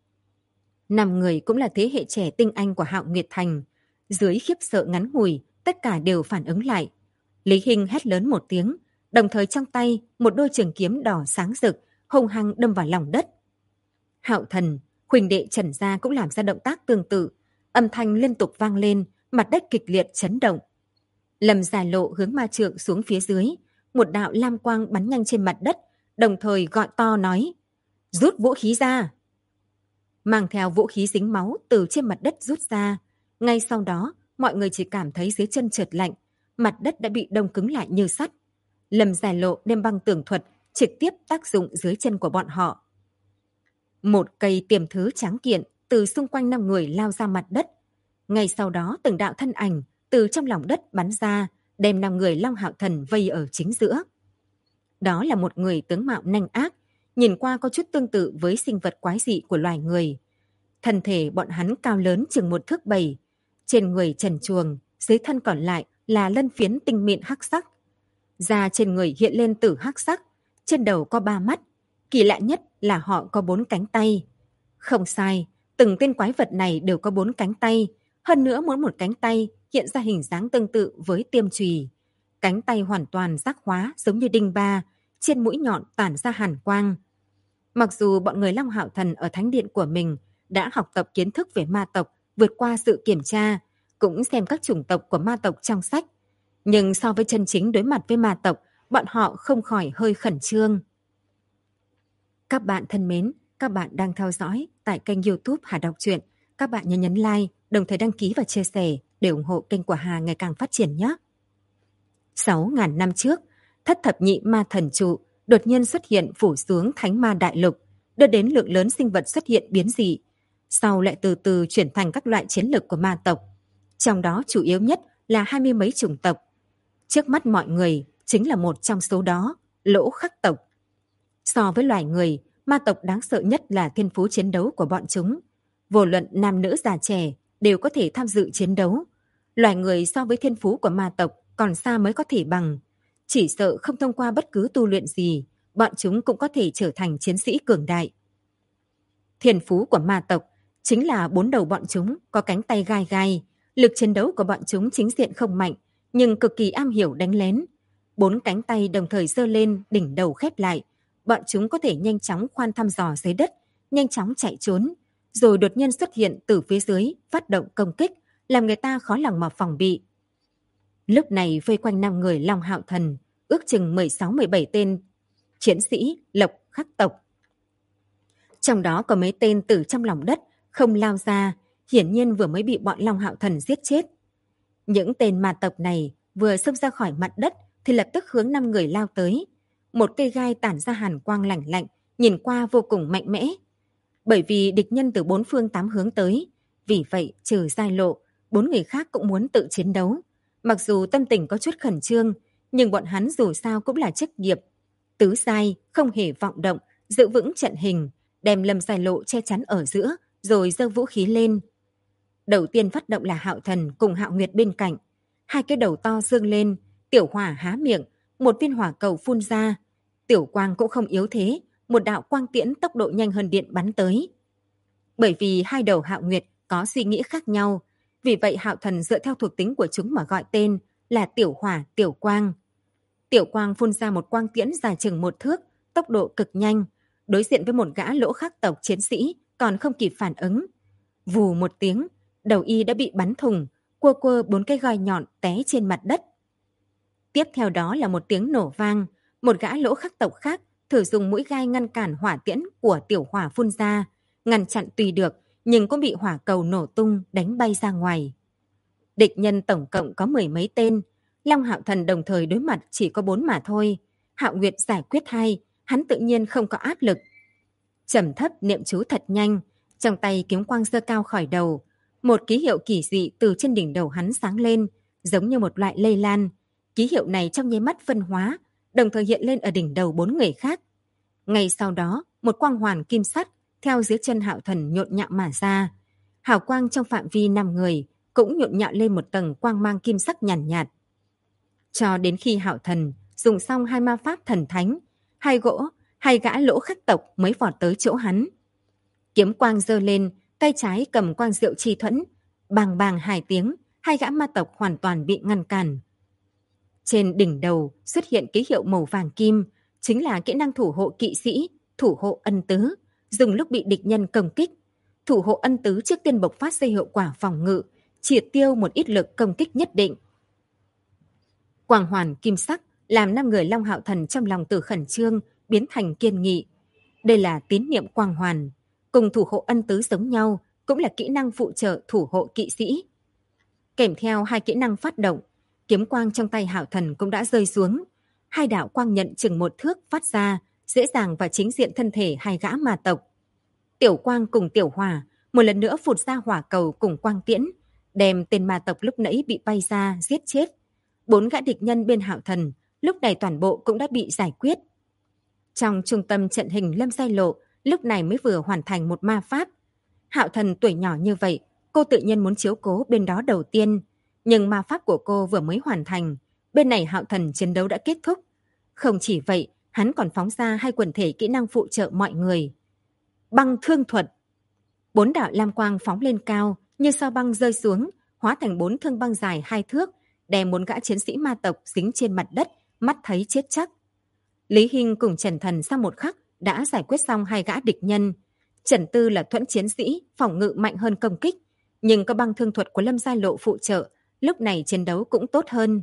5 người cũng là thế hệ trẻ tinh anh của Hạo Nguyệt Thành. Dưới khiếp sợ ngắn ngủi, tất cả đều phản ứng lại. Lý Hinh hét lớn một tiếng, đồng thời trong tay một đôi trường kiếm đỏ sáng rực hung hăng đâm vào lòng đất. Hạo Thần, huynh đệ Trần Gia cũng làm ra động tác tương tự, âm thanh liên tục vang lên, mặt đất kịch liệt chấn động. Lâm Gia Lộ hướng ma trượng xuống phía dưới, một đạo lam quang bắn nhanh trên mặt đất, đồng thời gọi to nói, rút vũ khí ra. Mang theo vũ khí dính máu từ trên mặt đất rút ra. Ngay sau đó, mọi người chỉ cảm thấy dưới chân chợt lạnh, mặt đất đã bị đông cứng lại như sắt. Lâm Gia Lộ đem băng tường thuật trực tiếp tác dụng dưới chân của bọn họ. Một cây tiềm thứ tráng kiện từ xung quanh 5 người lao ra mặt đất. Ngay sau đó từng đạo thân ảnh từ trong lòng đất bắn ra, đem 5 người Long Hạo Thần vây ở chính giữa. Đó là một người tướng mạo nanh ác, nhìn qua có chút tương tự với sinh vật quái dị của loài người. Thân thể bọn hắn cao lớn chừng 1 thước 7, trên người trần truồng, dưới thân còn lại là lân phiến tinh mịn hắc sắc. Da trên người hiện lên tử hắc sắc, trên đầu có 3 mắt, kỳ lạ nhất là họ có 4 cánh tay. Không sai, từng tên quái vật này đều có 4 cánh tay, hơn nữa mỗi một cánh tay hiện ra hình dáng tương tự với tiêm chùy. Cánh tay hoàn toàn giác hóa giống như đinh ba, trên mũi nhọn tản ra hàn quang. Mặc dù bọn người Long Hạo Thần ở thánh điện của mình đã học tập kiến thức về ma tộc, vượt qua sự kiểm tra, cũng xem các chủng tộc của ma tộc trong sách, nhưng so với chân chính đối mặt với ma tộc, bọn họ không khỏi hơi khẩn trương. Các bạn thân mến, các bạn đang theo dõi tại kênh YouTube Hà Đọc Truyện. Các bạn nhớ nhấn like, đồng thời đăng ký và chia sẻ để ủng hộ kênh của Hà ngày càng phát triển nhé. 6.000 năm trước, thất thập nhị ma thần trụ đột nhiên xuất hiện phủ xuống Thánh Ma Đại Lục, đưa đến lượng lớn sinh vật xuất hiện biến dị. Sau lại từ từ chuyển thành các loại chiến lược của ma tộc, trong đó chủ yếu nhất là 20 mấy chủng tộc. Trước mắt mọi người chính là một trong số đó, Lỗ Khắc tộc. So với loài người, ma tộc đáng sợ nhất là thiên phú chiến đấu của bọn chúng. Vô luận nam nữ già trẻ đều có thể tham dự chiến đấu. Loài người so với thiên phú của ma tộc còn xa mới có thể bằng. Chỉ sợ không thông qua bất cứ tu luyện gì, bọn chúng cũng có thể trở thành chiến sĩ cường đại. Thiên phú của ma tộc chính là 4 đầu bọn chúng có cánh tay gai gai. Lực chiến đấu của bọn chúng chính diện không mạnh, nhưng cực kỳ am hiểu đánh lén. 4 cánh tay đồng thời giơ lên, đỉnh đầu khép lại. Bọn chúng có thể nhanh chóng khoan thăm dò dưới đất, nhanh chóng chạy trốn, rồi đột nhiên xuất hiện từ phía dưới, phát động công kích, làm người ta khó lòng mà phòng bị. Lúc này vây quanh 5 người Long Hạo Thần, ước chừng 16-17 tên chiến sĩ Lộc Khắc tộc. Trong đó có mấy tên từ trong lòng đất không lao ra, hiển nhiên vừa mới bị bọn Long Hạo Thần giết chết. Những tên ma tộc này vừa xông ra khỏi mặt đất thì lập tức hướng 5 người lao tới. Một cây gai tản ra hàn quang lạnh lạnh, nhìn qua vô cùng mạnh mẽ. Bởi vì địch nhân từ 4 phương 8 hướng tới, vì vậy trừ Giai Lộ, 4 người khác cũng muốn tự chiến đấu. Mặc dù tâm tình có chút khẩn trương, nhưng bọn hắn dù sao cũng là chức nghiệp. Tứ giai không hề vọng động, giữ vững trận hình, đem Lâm Giai Lộ che chắn ở giữa, rồi giơ vũ khí lên. Đầu tiên phát động là Hạo Thần cùng Hạo Nguyệt bên cạnh. Hai cái đầu to dương lên, Tiểu Hỏa há miệng, một viên hỏa cầu phun ra. Tiểu Quang cũng không yếu thế, một đạo quang tiễn tốc độ nhanh hơn điện bắn tới. Bởi vì hai đầu Hạo Nguyệt có suy nghĩ khác nhau, vì vậy Hạo Thần dựa theo thuộc tính của chúng mà gọi tên là Tiểu Hỏa, Tiểu Quang. Tiểu Quang phun ra một quang tiễn dài chừng 1 thước, tốc độ cực nhanh, đối diện với một gã lỗ khắc tộc chiến sĩ còn không kịp phản ứng. Vù một tiếng, đầu y đã bị bắn thủng, quơ quơ 4 cái gai nhọn té trên mặt đất. Tiếp theo đó là một tiếng nổ vang, một gã lỗ khắc tộc khác thử dùng mũi gai ngăn cản hỏa tiễn của Tiểu Hỏa phun ra, ngăn chặn tùy được, nhưng cũng bị hỏa cầu nổ tung đánh bay ra ngoài. Địch nhân tổng cộng có 10 mấy tên, Long Hạo Thần đồng thời đối mặt chỉ có 4 mà thôi. Hạo Nguyệt giải quyết 2, hắn tự nhiên không có áp lực. Trầm thấp niệm chú thật nhanh, trong tay kiếm quang giơ cao khỏi đầu, một ký hiệu kỳ dị từ trên đỉnh đầu hắn sáng lên, giống như một loại lây lan. Ký hiệu này trong nháy mắt phân hóa, đồng thời hiện lên ở đỉnh đầu 4 người khác. Ngay sau đó, một quang hoàn kim sắt theo dưới chân Hạo Thần nhộn nhạo mà ra. Hào quang trong phạm vi 5 người cũng nhộn nhạo lên một tầng quang mang kim sắc nhàn nhạt. Cho đến khi Hạo Thần dùng xong 2 ma pháp thần thánh, 2 gã lỗ khắc tộc mới vọt tới chỗ hắn. Kiếm quang giơ lên, tay trái cầm quang diệu chi thuẫn, bàng bàng 2 tiếng, 2 gã ma tộc hoàn toàn bị ngăn cản. Trên đỉnh đầu xuất hiện ký hiệu màu vàng kim, chính là kỹ năng thủ hộ kỵ sĩ, thủ hộ ân tứ, dùng lúc bị địch nhân công kích. Thủ hộ ân tứ trước tiên bộc phát ra hiệu quả phòng ngự, triệt tiêu một ít lực công kích nhất định. Quang hoàn kim sắc làm 5 người Long Hạo Thần trong lòng từ khẩn trương biến thành kiên nghị. Đây là tín niệm quang hoàn, cùng thủ hộ ân tứ giống nhau, cũng là kỹ năng phụ trợ thủ hộ kỵ sĩ. Kèm theo 2 kỹ năng phát động, kiếm quang trong tay Hạo Thần cũng đã rơi xuống. 2 đạo quang nhận chừng 1 thước phát ra, dễ dàng vào chính diện thân thể 2 gã ma tộc. Tiểu Quang cùng Tiểu Hỏa một lần nữa phụt ra hỏa cầu cùng quang tiễn, đem tên ma tộc lúc nãy bị bay ra giết chết. 4 gã địch nhân bên Hạo Thần lúc này toàn bộ cũng đã bị giải quyết. Trong trung tâm trận hình Lâm Giai Lộ lúc này mới vừa hoàn thành một ma pháp. Hạo Thần tuổi nhỏ như vậy, cô tự nhiên muốn chiếu cố bên đó đầu tiên, nhưng ma pháp của cô vừa mới hoàn thành, bên này Hạo Thần chiến đấu đã kết thúc. Không chỉ vậy, hắn còn phóng ra 2 quần thể kỹ năng phụ trợ mọi người. Băng thương thuật. 4 đạo lam quang phóng lên cao, như sao băng rơi xuống, hóa thành 4 thương băng dài 2 thước, đem 4 gã chiến sĩ ma tộc dính trên mặt đất, mắt thấy chết chắc. Lý Hinh cùng Trần Thần sau một khắc đã giải quyết xong 2 gã địch nhân. Trần Tư là thuẫn chiến sĩ, phòng ngự mạnh hơn công kích, nhưng có băng thương thuật của Lâm Giai Lộ phụ trợ, lúc này chiến đấu cũng tốt hơn.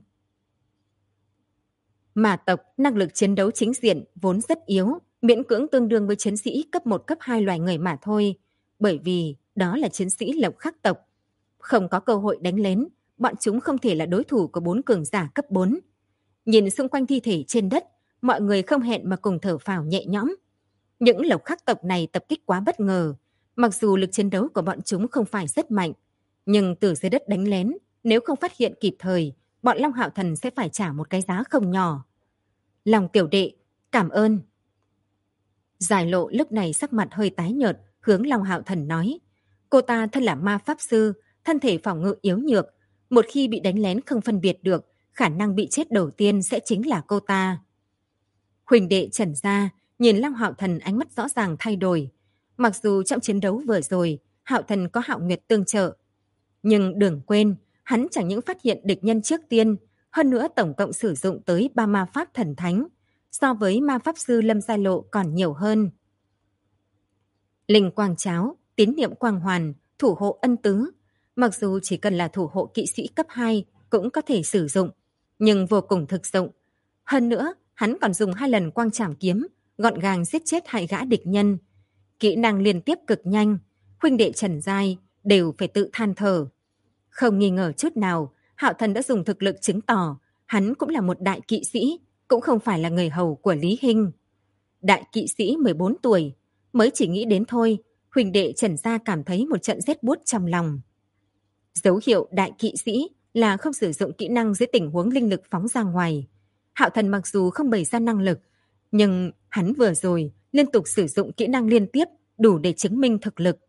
Ma tộc năng lực chiến đấu chính diện vốn rất yếu, miễn cưỡng tương đương với chiến sĩ cấp 1 cấp 2 loài người mà thôi, bởi vì đó là chiến sĩ lộc khắc tộc. Không có cơ hội đánh lén, bọn chúng không thể là đối thủ của 4 cường giả cấp 4. Nhìn xung quanh thi thể trên đất, mọi người không hẹn mà cùng thở phào nhẹ nhõm. Những lộc khắc tộc này tập kích quá bất ngờ, mặc dù lực chiến đấu của bọn chúng không phải rất mạnh, nhưng từ dưới đất đánh lén, nếu không phát hiện kịp thời, bọn Long Hạo Thần sẽ phải trả một cái giá không nhỏ. Lòng tiểu đệ, cảm ơn. Giải Lộ lúc này sắc mặt hơi tái nhợt, hướng Long Hạo Thần nói. Cô ta thân là ma pháp sư, thân thể phòng ngự yếu nhược, một khi bị đánh lén không phân biệt được, khả năng bị chết đầu tiên sẽ chính là cô ta. Huỳnh đệ Trần gia nhìn Long Hạo Thần ánh mắt rõ ràng thay đổi. Mặc dù trong chiến đấu vừa rồi, Hạo Thần có Hạo Nguyệt tương trợ, nhưng đừng quên, hắn chẳng những phát hiện địch nhân trước tiên, hơn nữa tổng cộng sử dụng tới 3 ma pháp thần thánh, so với ma pháp sư Lâm Giai Lộ còn nhiều hơn. Linh quang cháo, tín niệm quang hoàn, thủ hộ ân tứ, mặc dù chỉ cần là thủ hộ kỵ sĩ cấp 2 cũng có thể sử dụng, nhưng vô cùng thực dụng. Hơn nữa, hắn còn dùng 2 lần quang trảm kiếm, gọn gàng giết chết 2 gã địch nhân. Kỹ năng liên tiếp cực nhanh, huynh đệ Trần Giai đều phải tự than thở. Không nghi ngờ chút nào, Hạo Thần đã dùng thực lực chứng tỏ hắn cũng là một đại kỵ sĩ, cũng không phải là người hầu của Lý Hinh. Đại kỵ sĩ 14 tuổi, mới chỉ nghĩ đến thôi, huỳnh đệ Trần gia cảm thấy một trận rét buốt trong lòng. Dấu hiệu đại kỵ sĩ là không sử dụng kỹ năng dưới tình huống linh lực phóng ra ngoài. Hạo Thần mặc dù không bày ra năng lực, nhưng hắn vừa rồi liên tục sử dụng kỹ năng liên tiếp đủ để chứng minh thực lực.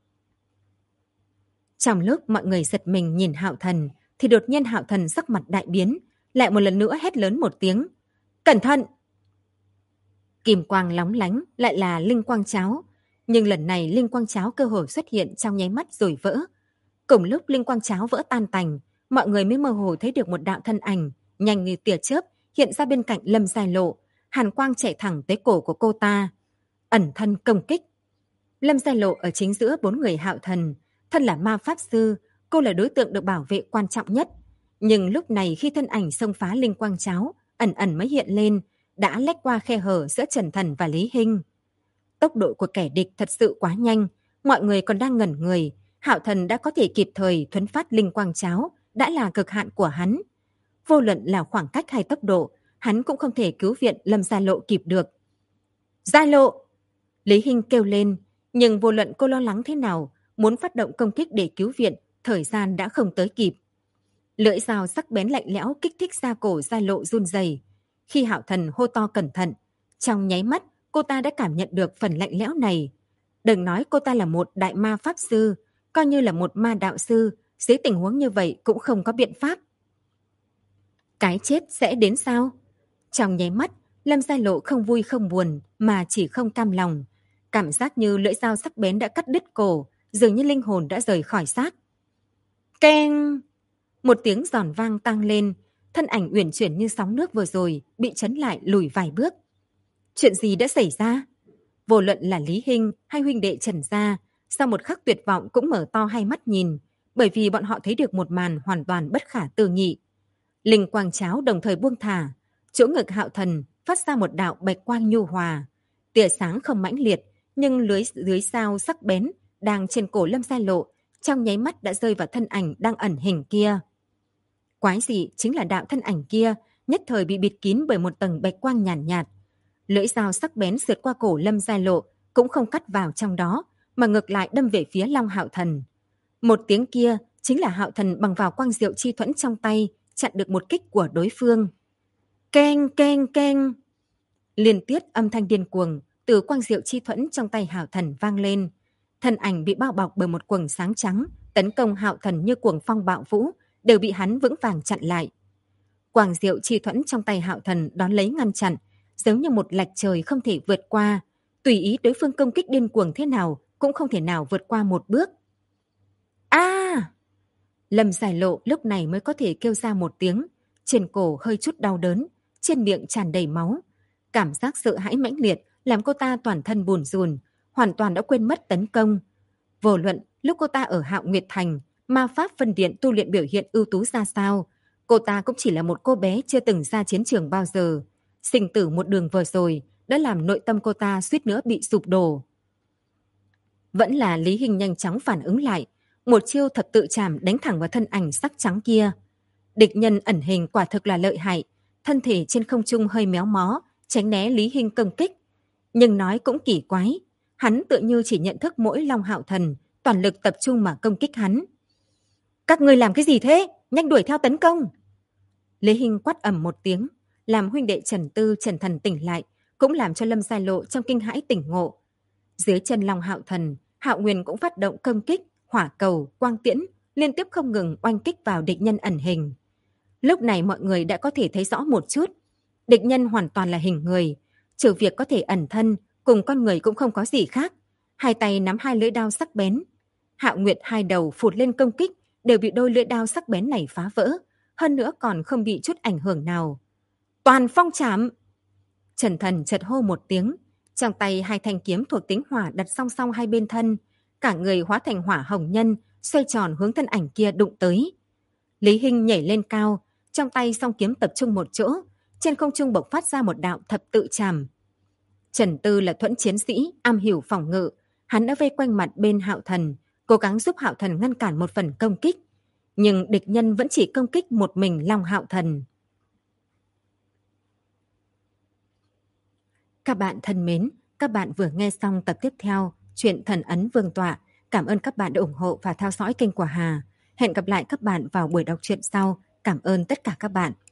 Trong lúc mọi người giật mình nhìn Hạo Thần, thì đột nhiên Hạo Thần sắc mặt đại biến, lại một lần nữa hét lớn một tiếng. Cẩn thận! Kim quang lóng lánh lại là linh quang cháo, nhưng lần này linh quang cháo cơ hồ xuất hiện trong nháy mắt rồi vỡ. Cùng lúc linh quang cháo vỡ tan tành, mọi người mới mơ hồ thấy được một đạo thân ảnh nhanh như tia chớp hiện ra bên cạnh Lâm Giai Lộ, hàn quang chạy thẳng tới cổ của cô ta, ẩn thân công kích. Lâm Giai Lộ ở chính giữa 4 người Hạo Thần, thân là ma pháp sư, cô là đối tượng được bảo vệ quan trọng nhất. Nhưng lúc này khi thân ảnh xông phá linh quang cháo, ẩn ẩn mới hiện lên, đã lách qua khe hở giữa Trần Thần và Lý Hinh. Tốc độ của kẻ địch thật sự quá nhanh, mọi người còn đang ngẩn người, Hạo Thần đã có thể kịp thời thuấn phát linh quang cháo, đã là cực hạn của hắn. Vô luận là khoảng cách hay tốc độ, hắn cũng không thể cứu viện Lâm Gia Lộ kịp được. Gia Lộ! Lý Hinh kêu lên, nhưng vô luận cô lo lắng thế nào, muốn phát động công kích để cứu viện, thời gian đã không tới kịp. Lưỡi dao sắc bén lạnh lẽo kích thích da cổ Gia Lộ run rẩy. Khi Hạo Thần hô to cẩn thận, trong nháy mắt cô ta đã cảm nhận được phần lạnh lẽo này. Đừng nói cô ta là một đại ma pháp sư, coi như là một ma đạo sư, dưới tình huống như vậy cũng không có biện pháp. Cái chết sẽ đến sao? Trong nháy mắt, Lâm Gia Lộ không vui không buồn, mà chỉ không cam lòng. Cảm giác như lưỡi dao sắc bén đã cắt đứt cổ, dường như linh hồn đã rời khỏi xác. Keng! Một tiếng giòn vang tăng lên, thân ảnh uyển chuyển như sóng nước vừa rồi bị chấn lại lùi vài bước. Chuyện gì đã xảy ra? Vô luận là Lý Hinh hay huynh đệ Trần gia, sau một khắc tuyệt vọng cũng mở to hai mắt nhìn, bởi vì bọn họ thấy được một màn hoàn toàn bất khả tư nghị. Linh quang cháo đồng thời buông thả, chỗ ngực Hạo Thần phát ra một đạo bạch quang nhu hòa, tia sáng không mãnh liệt, nhưng lưới dao sắc bén đang trên cổ Lâm Gia Lộ trong nháy mắt đã rơi vào thân ảnh đang ẩn hình kia. Quái dị chính là đạo thân ảnh kia nhất thời bị bịt kín bởi một tầng bạch quang nhàn nhạt. Lưỡi dao sắc bén sượt qua cổ Lâm Gia Lộ cũng không cắt vào trong đó, mà ngược lại đâm về phía Long Hạo Thần. Một tiếng kia chính là Hạo Thần bằng vào quang diệu chi thuẫn trong tay chặn được một kích của đối phương. Keng keng keng! Liên tiếp âm thanh điên cuồng từ quang diệu chi thuẫn trong tay Hạo Thần vang lên. Thân ảnh bị bao bọc bởi một quầng sáng trắng, tấn công Hạo Thần như cuồng phong bạo vũ, đều bị hắn vững vàng chặn lại. Quang diệu chi thuẫn trong tay Hạo Thần đón lấy ngăn chặn, giống như một lạch trời không thể vượt qua, tùy ý đối phương công kích điên cuồng thế nào cũng không thể nào vượt qua một bước. A! Lâm Giải Lộ lúc này mới có thể kêu ra một tiếng, trên cổ hơi chút đau đớn, trên miệng tràn đầy máu. Cảm giác sợ hãi mãnh liệt làm cô ta toàn thân bùn rùn, hoàn toàn đã quên mất tấn công. Vô luận lúc cô ta ở Hạo Nguyệt Thành, ma pháp phân điện tu luyện biểu hiện ưu tú ra sao, cô ta cũng chỉ là một cô bé chưa từng ra chiến trường bao giờ. Sinh tử một đường vừa rồi đã làm nội tâm cô ta suýt nữa bị sụp đổ. Vẫn là Lý Hinh nhanh chóng phản ứng lại, một chiêu thập tự chảm đánh thẳng vào thân ảnh sắc trắng kia. Địch nhân ẩn hình quả thực là lợi hại, thân thể trên không trung hơi méo mó, tránh né Lý Hinh công kích. Nhưng nói cũng kỳ quái, hắn tựa như chỉ nhận thức mỗi Long Hạo Thần, toàn lực tập trung mà công kích hắn. Các ngươi làm cái gì thế? Nhanh đuổi theo tấn công! Lý Hinh quát ầm một tiếng, làm huynh đệ Trần Tư, Trần Thần tỉnh lại, cũng làm cho Lâm Gia Lộ trong kinh hãi tỉnh ngộ. Dưới chân Long Hạo Thần, Hạo Nguyên cũng phát động công kích, hỏa cầu, quang tiễn, liên tiếp không ngừng oanh kích vào địch nhân ẩn hình. Lúc này mọi người đã có thể thấy rõ một chút, địch nhân hoàn toàn là hình người, trừ việc có thể ẩn thân, cùng con người cũng không có gì khác. Hai tay nắm hai lưỡi đao sắc bén. Hạo Nguyệt hai đầu phụt lên công kích, đều bị đôi lưỡi đao sắc bén này phá vỡ, hơn nữa còn không bị chút ảnh hưởng nào. Toàn phong chảm! Trần Thần chợt hô một tiếng, trong tay hai thanh kiếm thuộc tính hỏa đặt song song hai bên thân, cả người hóa thành hỏa hồng nhân, xoay tròn hướng thân ảnh kia đụng tới. Lý Hinh nhảy lên cao, trong tay song kiếm tập trung một chỗ, trên không trung bộc phát ra một đạo thập tự chảm. Trần Tư là thuẫn chiến sĩ, am hiểu phòng ngự, hắn đã vây quanh mặt bên Hạo Thần, cố gắng giúp Hạo Thần ngăn cản một phần công kích, nhưng địch nhân vẫn chỉ công kích một mình Long Hạo Thần. Các bạn thân mến, các bạn vừa nghe xong tập tiếp theo chuyện Thần ấn Vương tọa. Cảm ơn các bạn đã ủng hộ và theo dõi kênh của Hà. Hẹn gặp lại các bạn vào buổi đọc truyện sau. Cảm ơn tất cả các bạn.